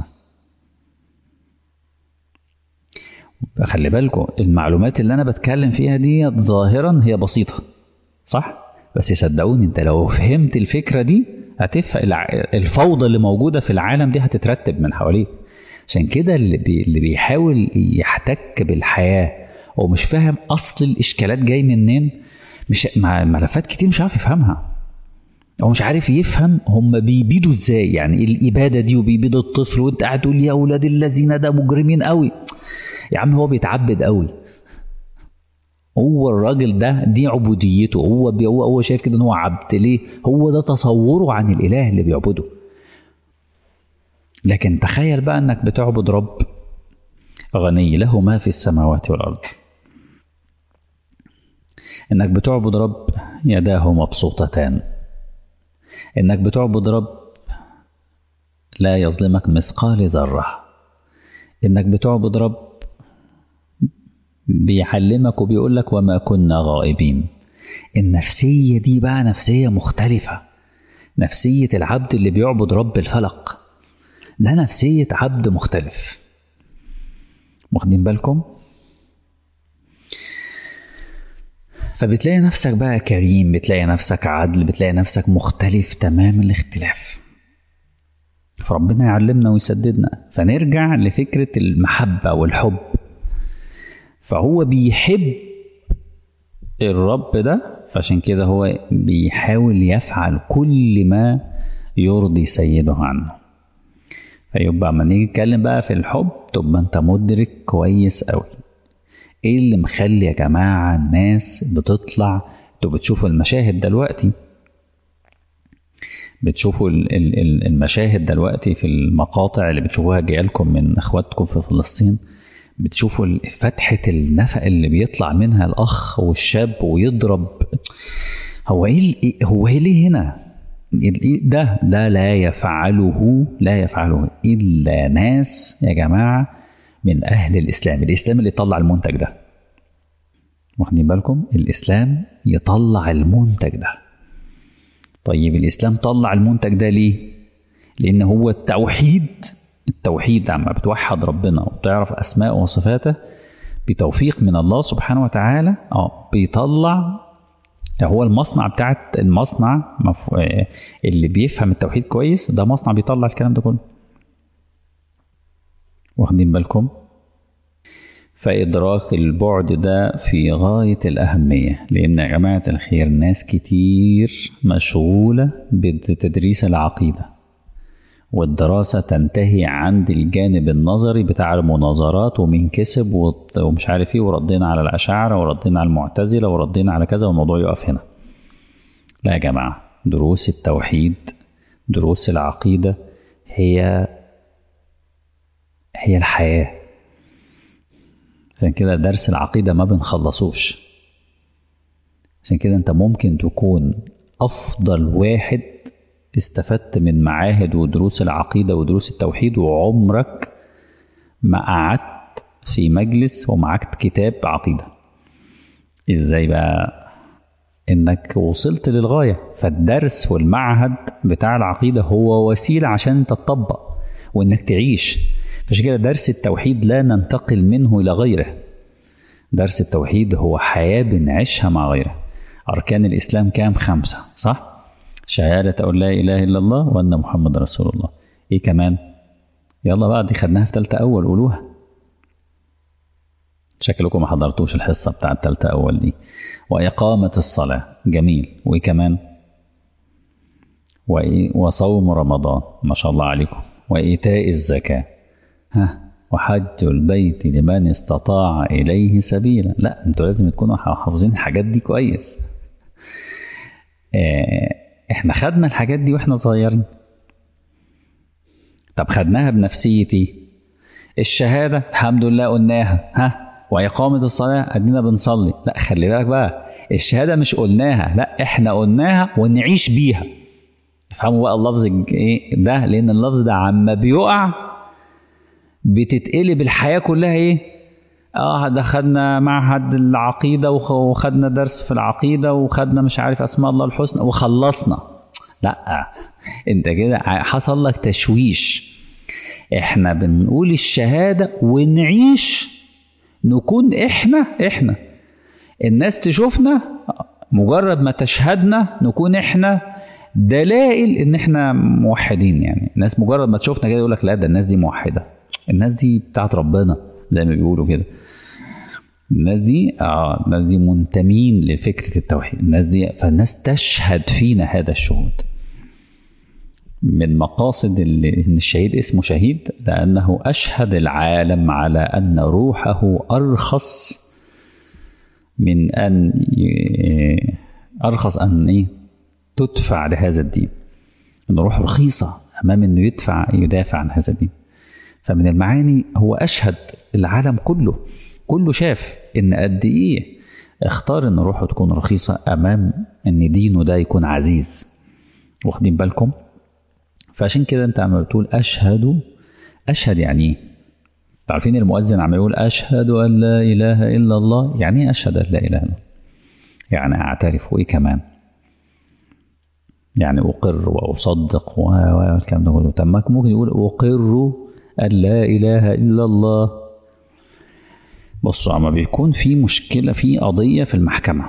خلي بالكم المعلومات اللي أنا بتكلم فيها دي ظاهرا هي بسيطة، صح؟ بس صدقوني انت لو فهمت الفكرة دي الفوضى اللي موجودة في العالم دي هتترتب من حواليك. عشان كده اللي بيحاول يحتك بالحياة ومش فاهم أصل الإشكالات جاي منين، مش ملفات كتير مش عارف يفهمها، هو مش عارف يفهم هم بيبيدوا ازاي. يعني الإبادة دي وبيبيدوا الطفل وانت قاعد تقول يا أولاد الذين ده مجرمين قوي. يا عم هو بيتعبد قوي، هو الراجل ده دي عبوديته، هو شايف كده ان هو عبد. ليه؟ هو ده تصوره عن الإله اللي بيعبده. لكن تخيل بقى انك بتعبد رب غني له ما في السماوات والأرض، انك بتعبد رب يداه مبسوطتان، انك بتعبد رب لا يظلمك مثقال ذرة، انك بتعبد رب بيعلمك وبيقولك وما كنا غائبين. النفسية دي بقى نفسية مختلفة، نفسية العبد اللي بيعبد رب الفلق ده نفسية عبد مختلف. واخدين بالكم؟ فبتلاقي نفسك بقى كريم، بتلاقي نفسك عدل، بتلاقي نفسك مختلف تمام الاختلاف. فربنا يعلمنا ويسددنا. فنرجع لفكرة المحبة والحب. فهو بيحب الرب ده، فعشان كده هو بيحاول يفعل كل ما يرضي سيده عنه. فيبقى لما نيجي نتكلم بقى في الحب تبقى انت مدرك كويس قوي ايه اللي مخلي يا جماعة الناس بتطلع. انتوا بتشوفوا المشاهد دلوقتي، بتشوفوا المشاهد دلوقتي في المقاطع اللي بتشوفوها جايلكم من اخواتكم في فلسطين. بتشوفوا فتحة النفق اللي بيطلع منها الأخ والشاب ويضرب. هو إيه ليه هنا؟ ده لا يفعله إلا ناس يا جماعة من أهل الإسلام اللي يطلع المنتج ده. واخدين بالكم؟ الإسلام يطلع المنتج ده. طيب الإسلام طلع المنتج ده ليه؟ لأن هو التوحيد عما بتوحد ربنا وبتعرف أسماء وصفاته بتوفيق من الله سبحانه وتعالى. بيطلع. هو المصنع اللي بيفهم التوحيد كويس ده مصنع بيطلع الكلام ده كله. واخدين بالكم؟ فإدراك البعد ده في غاية الأهمية، لأن يا جماعة الخير ناس كتير مشغولة بتدريس العقيدة، والدراسة تنتهي عند الجانب النظري بتاع المناظرات ومين كسب ومش عارف ايه، وردينا على الأشاعرة وردينا على المعتزلة وردينا على كذا، والموضوع يقف هنا. لا يا جماعة، دروس التوحيد، دروس العقيدة هي الحياة. عشان كده درس العقيدة ما بنخلصوش. عشان كده انت ممكن تكون أفضل واحد استفدت من معاهد ودروس العقيدة ودروس التوحيد، وعمرك ما قعدت في مجلس ومعك كتاب عقيدة. ازاي بقى؟ انك وصلت للغاية. فالدرس والمعهد بتاع العقيدة هو وسيلة عشان تطبق وانك تعيش. فعشان كده درس التوحيد لا ننتقل منه الى غيره. درس التوحيد هو حياة بنعيشها مع غيره. أركان الإسلام كام؟ 5، صح؟ شهادة أن لا إله إلا الله وأن محمد رسول الله. إيه كمان؟ يلا بقى، دي خدناها في تالتة أول، قولوها. شكلكم ما حضرتوش الحصة بتاعت تالتة أول دي. وإقامة الصلاة، جميل. وإيه كمان؟ وصوم رمضان، ما شاء الله عليكم. وإيتاء الزكاة، وحج البيت لمن استطاع إليه سبيلا. لا، انتوا لازم تكونوا حافظين الحاجات دي كويس. احنا خدنا الحاجات دي واحنا صغيرين. طب خدناها بنفسيتي. الشهادة الحمد لله قلناها، وإقامة الصلاة أدينا بنصلي. لا، خلي بالك بقى، الشهادة مش قلناها، لا احنا قلناها ونعيش بيها. افهموا بقى اللفظ ايه ده، لأن اللفظ ده عما بيقع بتتقلب الحياة كلها ايه. دخلنا معهد العقيدة وخدنا درس في العقيدة وخدنا مش عارف أسماء الله الحسنى وخلصنا. لا، انت كده حصل لك تشويش. احنا بنقول الشهادة ونعيش، نكون احنا الناس تشوفنا، مجرد ما تشهدنا نكون احنا دلائل ان احنا موحدين. يعني الناس مجرد ما تشوفنا كده يقولك لا، ده الناس دي موحدة، الناس دي بتاعت ربنا زي ما بيقولوا كده. الناس دي منتمين لفكرة التوحيد. الناس دي، فالناس تشهد فينا هذا الشهود. من مقاصد ان الشهيد اسمه شهيد لأنه أشهد العالم على أن روحه أرخص من أن تدفع لهذا الدين. أن روح رخيصة أمام أنه يدافع عن هذا الدين. فمن المعاني هو أشهد العالم كله شاف إن قد إيه اختار إن روحه تكون رخيصة أمام إن دينه ده يكون عزيز. واخدين بالكم؟ فعشان كده أنت عم بتقول أشهد يعني إيه؟ تعرفين المؤذن عم يقول أشهد أن لا إله إلا الله. يعني إيه أشهد أن لا إله إلا الله؟ يعني أعترف. وإيه كمان؟ يعني أقر وأصدق والكلام ده كله. طب ما ممكن يقول أقر أن لا إله إلا الله. بصوا، عما بيكون في مشكلة في قضية في المحكمة،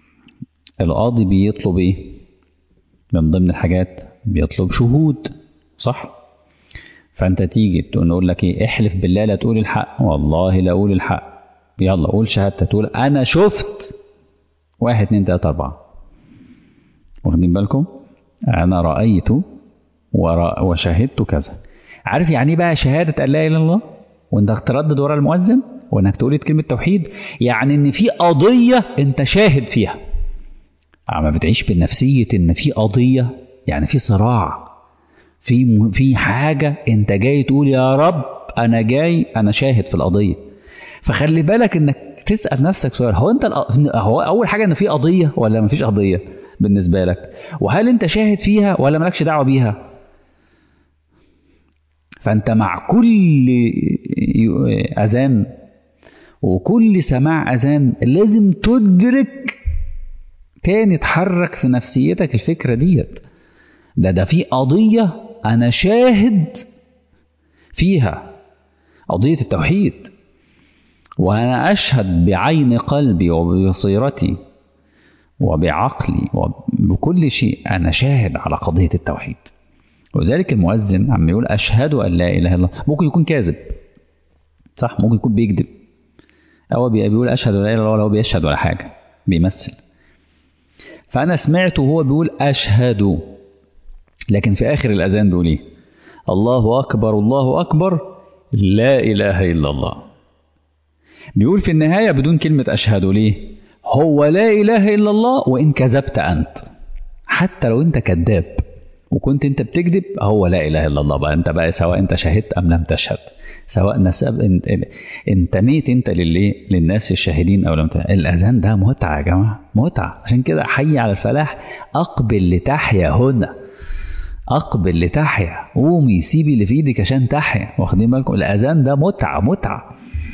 القاضي بيطلب إيه؟ من ضمن الحاجات بيطلب شهود. صح؟ فانت تيجي نقول لك ايه؟ احلف بالله لا تقول الحق. والله لا اقول الحق. يلا قول شهادة، تقول انا شفت 1 2 3 4. واخدين بالكم؟ انا رأيت وشهدت كذا. عارف يعني ايه بقى شهادة ان لا اله الا الله وانك تردد ورا المؤذن وانك تقول كلمة توحيد؟ يعني ان في قضية انت شاهد فيها. ما بتعيش بالنفسية ان في قضية، يعني في صراع، في حاجة انت جاي تقول يا رب انا جاي انا شاهد في القضية. فخلي بالك انك تسأل نفسك سؤال، هو اول حاجة ان في قضية ولا مفيش قضية بالنسبة لك؟ وهل انت شاهد فيها ولا مالكش دعوة بيها؟ فانت مع كل اذان وكل سماع اذان لازم تدرك تاني، تحرك في نفسيتك الفكرة ديت. ده في قضية انا شاهد فيها، قضية التوحيد، وانا اشهد بعين قلبي وببصيرتي وبعقلي وبكل شيء انا شاهد على قضية التوحيد. وذلك المؤذن عم يقول اشهد ان لا اله الا الله، ممكن يكون كاذب، صح؟ ممكن يكون بيكذب، هو بيقول اشهد ان لا اله الا الله ولا هو بيشهد ولا حاجة، بيمثل. فانا سمعته وهو بيقول اشهد، لكن في اخر الاذان بيقول ايه؟ الله اكبر الله اكبر لا اله الا الله. بيقول في النهاية بدون كلمة اشهد. ليه؟ هو لا اله الا الله وان كذبت انت، حتى لو انت كذاب وكنت انت بتكذب، هو لا اله الا الله بقى. انت بقى سواء انت شهدت ام لم تشهد، سواء انتميت انت للناس الشاهدين او لم تشهد. الاذان ده متعه يا جماعه، متعه. عشان كده حي على الفلاح، اقبل لتحيا هنا، اقبل لتحيا، قومي سيبي اللي في ايدك عشان تحيا. واخدين بالكم؟ الاذان ده متعه، متعه.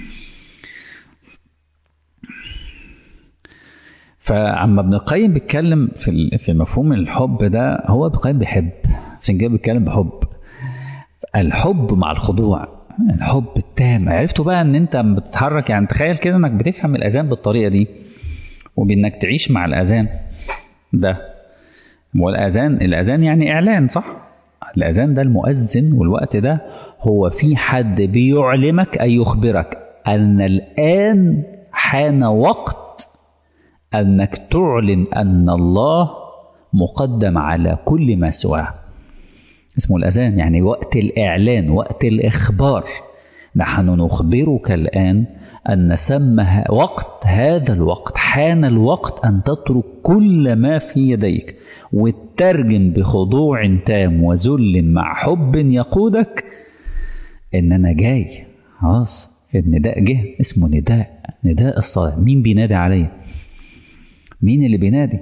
فعما ابن القيم بيتكلم في مفهوم الحب ده، هو ابن القيم بيحب، عشان كده بيتكلم بحب. الحب مع الخضوع، الحب التام. عرفتوا بقى ان انت بتتحرك، يعني تخيل كده انك بتفهم الاذان بالطريقه دي وبانك تعيش مع الاذان ده. الاذان يعني اعلان، صح؟ الاذان ده المؤذن، والوقت ده هو في حد بيعلمك اي يخبرك ان الان حان وقت أنك تعلن أن الله مقدم على كل ما سواه. اسمه الأذان، يعني وقت الإعلان، وقت الإخبار. نحن نخبرك الآن أن سمى وقت هذا الوقت، حان الوقت أن تترك كل ما في يديك وتترجم بخضوع تام وذل مع حب يقودك إن أنا جاي. خلاص النداء جه، اسمه نداء الصلاة. مين بينادي عليه؟ مين اللي بينادي؟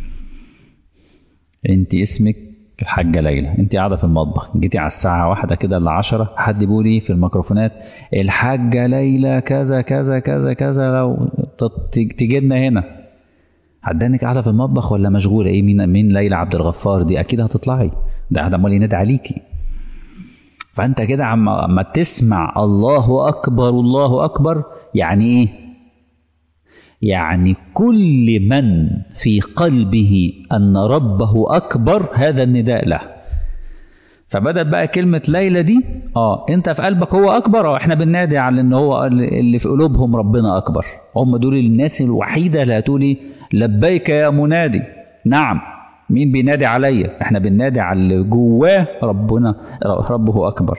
انت اسمك الحاجة ليلى، انت قاعدة في المطبخ، جيتي على الساعة 1 كده ل10، حد بيقول ايه في الميكروفونات؟ الحاجة ليلى كذا كذا كذا كذا، لو تيجي لنا هنا. عدانك قاعدة في المطبخ ولا مشغولة؟ ايه مين ليلى عبد الغفار دي؟ اكيد هتطلعي، ده عمال ينادي عليكي. فانت كده عما تسمع الله اكبر الله اكبر، يعني ايه؟ يعني كل من في قلبه أن ربه أكبر هذا النداء له. فبدأت بقى كلمة ليلى دي، انت في قلبك هو أكبر، احنا بننادي على ان هو اللي في قلوبهم ربنا أكبر. هم دول الناس الوحيدة اللي هتقولي لبيك يا منادي. نعم، مين بينادي عليا؟ احنا بننادي على اللي جواه ربنا، ربه أكبر.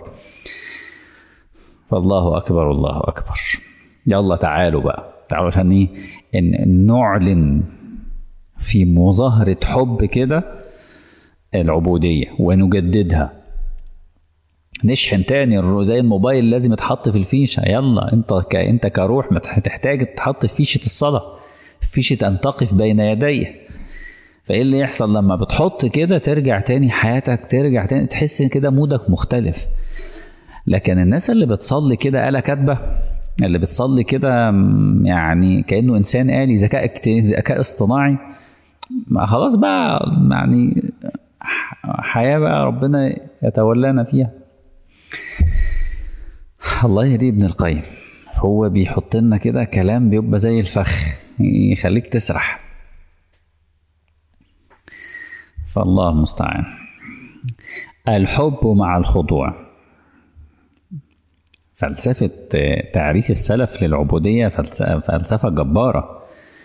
فالله أكبر الله أكبر. يلا تعالوا بقى، تعالوا عشان ايه؟ ان نعلن في مظاهرة حب كده العبودية ونجددها. نشحن تاني زي الموبايل، لازم يتحط في الفيشة. يلا انت كروح تحتاج تحط في فيشة الصلاة، فيشة ان تقف بين يديه. فايه اللي يحصل لما بتحط كده؟ ترجع تاني حياتك، ترجع تاني تحس كده مودك مختلف. لكن الناس اللي بتصلي كده آلة كاتبة، اللي بتصلي كده يعني كأنه إنسان آلي، ذكاء اصطناعي، خلاص بقى يعني حياة بقى ربنا يتولانا فيها. الله يهدي ابن القيم، هو بيحط لنا كده كلام بيبقى زي الفخ، يخليك تسرح. فالله المستعان. الحب مع الخضوع. فلسفة تعريف السلف للعبودية فلسفة جبارة.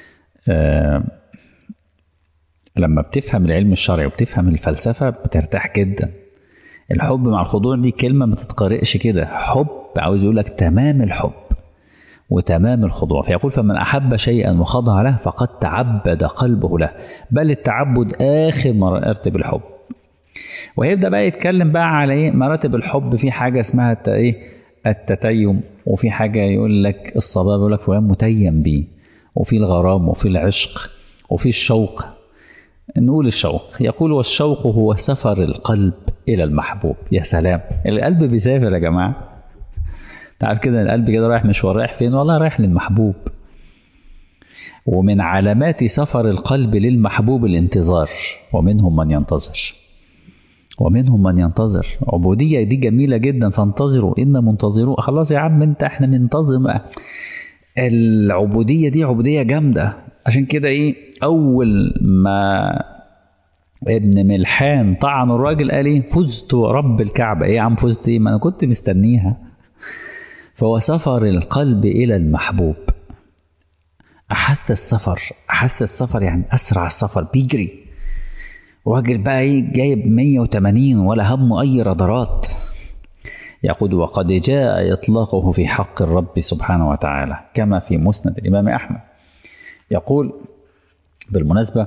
لما بتفهم العلم الشرعي وبتفهم الفلسفة بترتاح جدا. الحب مع الخضوع دي كلمة ما تتقرئش كده، حب عاوز يقول لك تمام الحب وتمام الخضوع. فيقول فمن أحب شيئا وخضع له فقد تعبد قلبه له، بل التعبد آخر مراتب الحب. ويبدأ بقى يتكلم بقى على ايه مراتب الحب. في حاجة اسمها التتيم، وفي حاجة يقول لك الصباب يقول لك فلان متيم بيه، وفي الغرام وفي العشق وفي الشوق. نقول الشوق، يقول والشوق هو سفر القلب إلى المحبوب. يا سلام، القلب بيسافر يا جماعة. تعرف كده القلب كده رايح مشوار، رايح فين؟ والله رايح للمحبوب. ومن علامات سفر القلب للمحبوب الانتظار، ومنهم من ينتظر ومنهم من ينتظر. عبودية دي جميلة جدا، فانتظروا إن منتظرون. خلاص يا عم احنا منتظم. العبودية دي عبودية جامدة. عشان كده أول ما ابن ملحان طعن الراجل قال فزت رب الكعبة. يا عم فزت ما أنا كنت مستنيها. فهو سفر القلب إلى المحبوب. أحس السفر يعني أسرع السفر، بيجري. راجل بقى جايب 180 ولا هم أي رادارات. يقول وقد جاء إطلاقه في حق الرب سبحانه وتعالى كما في مسند الإمام أحمد. يقول بالمناسبة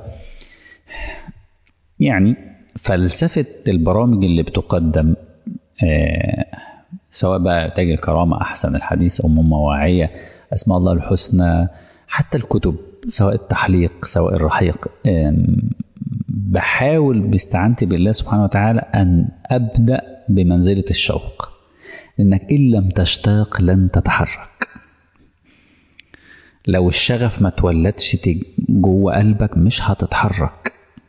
يعني فلسفة البرامج اللي بتقدم سواء بقى تاج الكرامة، أحسن الحديث، واعية، أسماء الله الحسنى، حتى الكتب سواء التحليق سواء الرحيق، بحاول باستعانتي بالله سبحانه وتعالى أن أبدأ بمنزلة الشوق، إنك إن لم تشتاق لن تتحرك. لو الشغف ما تولدش جوه قلبك مش هتتحرك.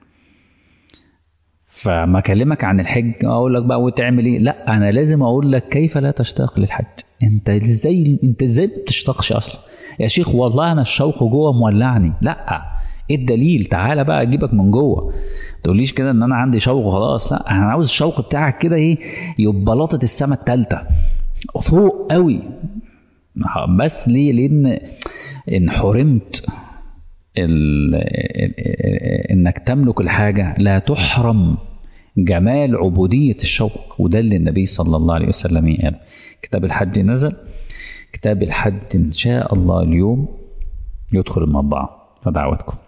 فما أكلمك عن الحج أقول لك بقى وتعمل إيه؟ لا، أنا لازم أقول لك كيف لا تشتاق للحج. أنت إزاي بتشتاقش أصلا يا شيخ؟ والله أنا الشوق جوه مولعني. لا، إيه الدليل؟ تعالى بقى أجيبك من جوه. تقوليش كده إن أنا عندي شوق وخلاص. لا، أنا عاوز الشوق بتاعك كده يبقى لطة السما التالتة فوق قوي. بس ليه؟ لأن إن حرمت إنك تملك الحاجة لا تحرم جمال عبودية الشوق. وده اللي النبي صلى الله عليه وسلم قال. كتاب الحج نزل، كتاب الحج إن شاء الله اليوم يدخل المطبعة فدعوتكم.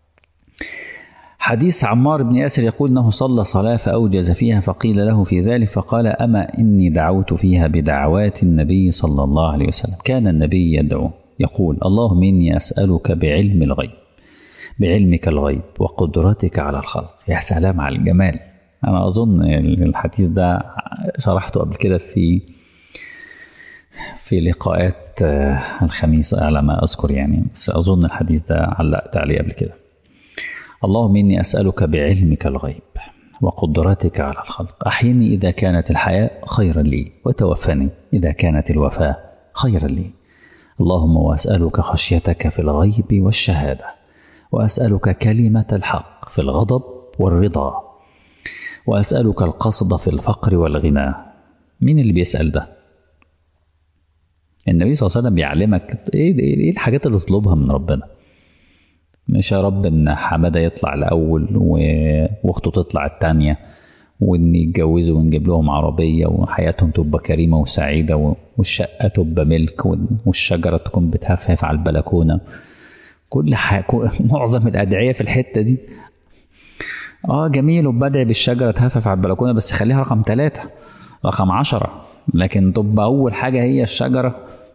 حديث عمار بن ياسر يقول أنه صلى صلاة فأوجز فيها فقيل له في ذلك فقال أما إني دعوت فيها بدعوات النبي صلى الله عليه وسلم. كان النبي يدعو يقول اللهم إني أسألك بعلمك الغيب وقدرتك على الخلق. يا سلام على الجمال. أنا أظن الحديث ده شرحته قبل كده في لقاءات الخميس على ما أذكر يعني، بس أظن الحديث ده علقت عليه قبل كده. اللهم إني أسألك بعلمك الغيب وقدرتك على الخلق. أحيني إذا كانت الحياة خيرا لي، وتوفني إذا كانت الوفاة خيرا لي. اللهم وأسألك خشيتك في الغيب والشهادة، وأسألك كلمة الحق في الغضب والرضا، وأسألك القصد في الفقر والغنى. مين اللي بيسأل ده؟ النبي صلى الله عليه وسلم بيعلمك إيه الحاجات اللي تطلبها من ربنا. مش يا رب إن حمادة يطلع الأول واخته تطلع الثانية، وإن يتجوزوا ونجيب لهم عربية وحياتهم تبقى كريمة وسعيدة والشقة تبقى ملك والشجرة تكون بتهفهف على البلكونة. كل معظم الأدعية في الحتة دي جميل، وبدعي بالشجرة تهفف على البلكونة، بس خليها رقم 3 رقم 10، لكن تبقى أول حاجة هي الشجرة.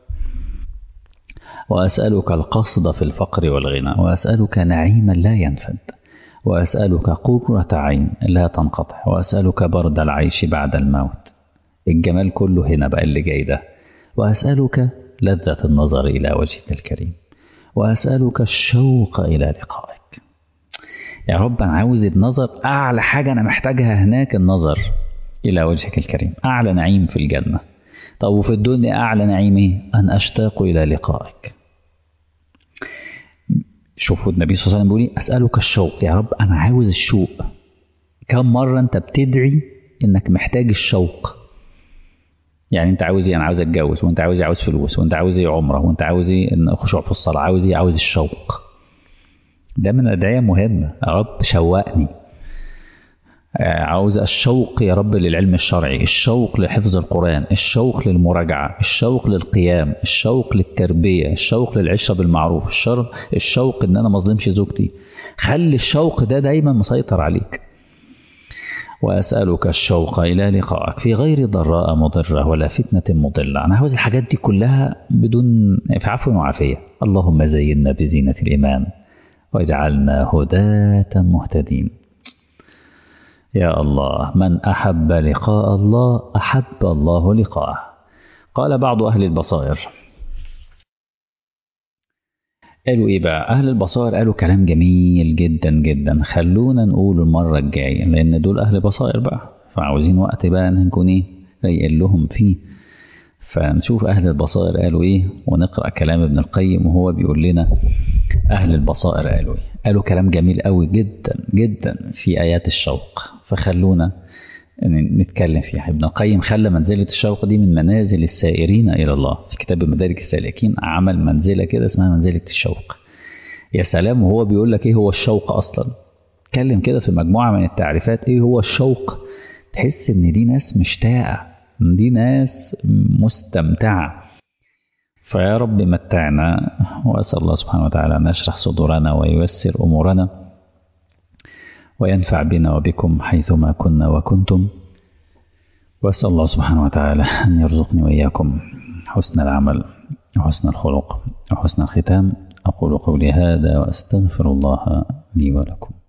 وأسألك القصد في الفقر والغنى، وأسألك نعيما لا ينفد، وأسألك قرة عين لا تنقطع، وأسألك برد العيش بعد الموت. الجمال كله هنا بقى اللي جاي ده. وأسألك لذة النظر إلى وجهك الكريم، وأسألك الشوق إلى لقائك. يا رب أنا عاوز النظر، أعلى حاجة أنا محتاجها هناك النظر إلى وجهك الكريم. أعلى نعيم في الجنة. طب وفي الدنيا أعلى نعيم إيه؟ أن أشتاق إلى لقائك. شوفوا النبي صلى الله عليه وسلم بيقول أسألك الشوق. يا رب أنا عاوز الشوق. كم مرة أنت بتدعي إنك محتاج الشوق. يعني أنت عاوز إيه؟ أنا عاوز أتجوز، وأنت عاوز إيه؟ عاوز فلوس، وأنت عاوز إيه؟ عمرة، وأنت عاوز إيه؟ إن خشوع في الصلاة، عاوز إيه؟ عاوز الشوق. ده من الأدعية مهمة. يا رب شوقني. عاوز الشوق يا رب للعلم الشرعي، الشوق لحفظ القرآن، الشوق للمراجعة، الشوق للقيام، الشوق للتربية، الشوق للعشرة بالمعروف، الشوق إن أنا ما أظلمش زوجتي. خلي الشوق ده دايما مسيطر عليك. وأسألك الشوق إلى لقائك في غير ضراء مضرة ولا فتنة مضلة. أنا عاوز الحاجات دي كلها بدون في عفو وعافية. اللهم زينا بزينة الإيمان واجعلنا هداة مهتدين. يا الله، من أحب لقاء الله أحب الله لقاءه. قال بعض أهل البصائر، قالوا إيه بقى؟ أهل البصائر قالوا كلام جميل جدا جدا، خلونا نقول المرة الجاية، لأن دول أهل بصائر بقى، فعاوزين وقت بقى نكون إيه رايقين لهم فيه. فنشوف أهل البصائر قالوا إيه، ونقرأ كلام ابن القيم وهو بيقول لنا أهل البصائر قالوا إيه. قالوا كلام جميل قوي جدا جدا في آيات الشوق، فخلونا نتكلم فيها. ابن القيم خلى منزلة الشوق دي من منازل السائرين إلى الله. في كتاب مدارج السالكين عمل منزلة كده اسمها منزلة الشوق. يا سلام، وهو بيقول لك إيه هو الشوق أصلا. اتكلم كده في مجموعة من التعريفات إيه هو الشوق، تحس إن دي ناس مشتاقة، دي ناس مستمتعة. فيا رب متعنا، وأسأل الله سبحانه وتعالى أن يشرح صدورنا وييسر أمورنا وينفع بنا وبكم حيثما كنا وكنتم. وأسأل الله سبحانه وتعالى أن يرزقني وإياكم حسن العمل وحسن الخلق وحسن الختام. أقول قولي هذا وأستغفر الله لي ولكم.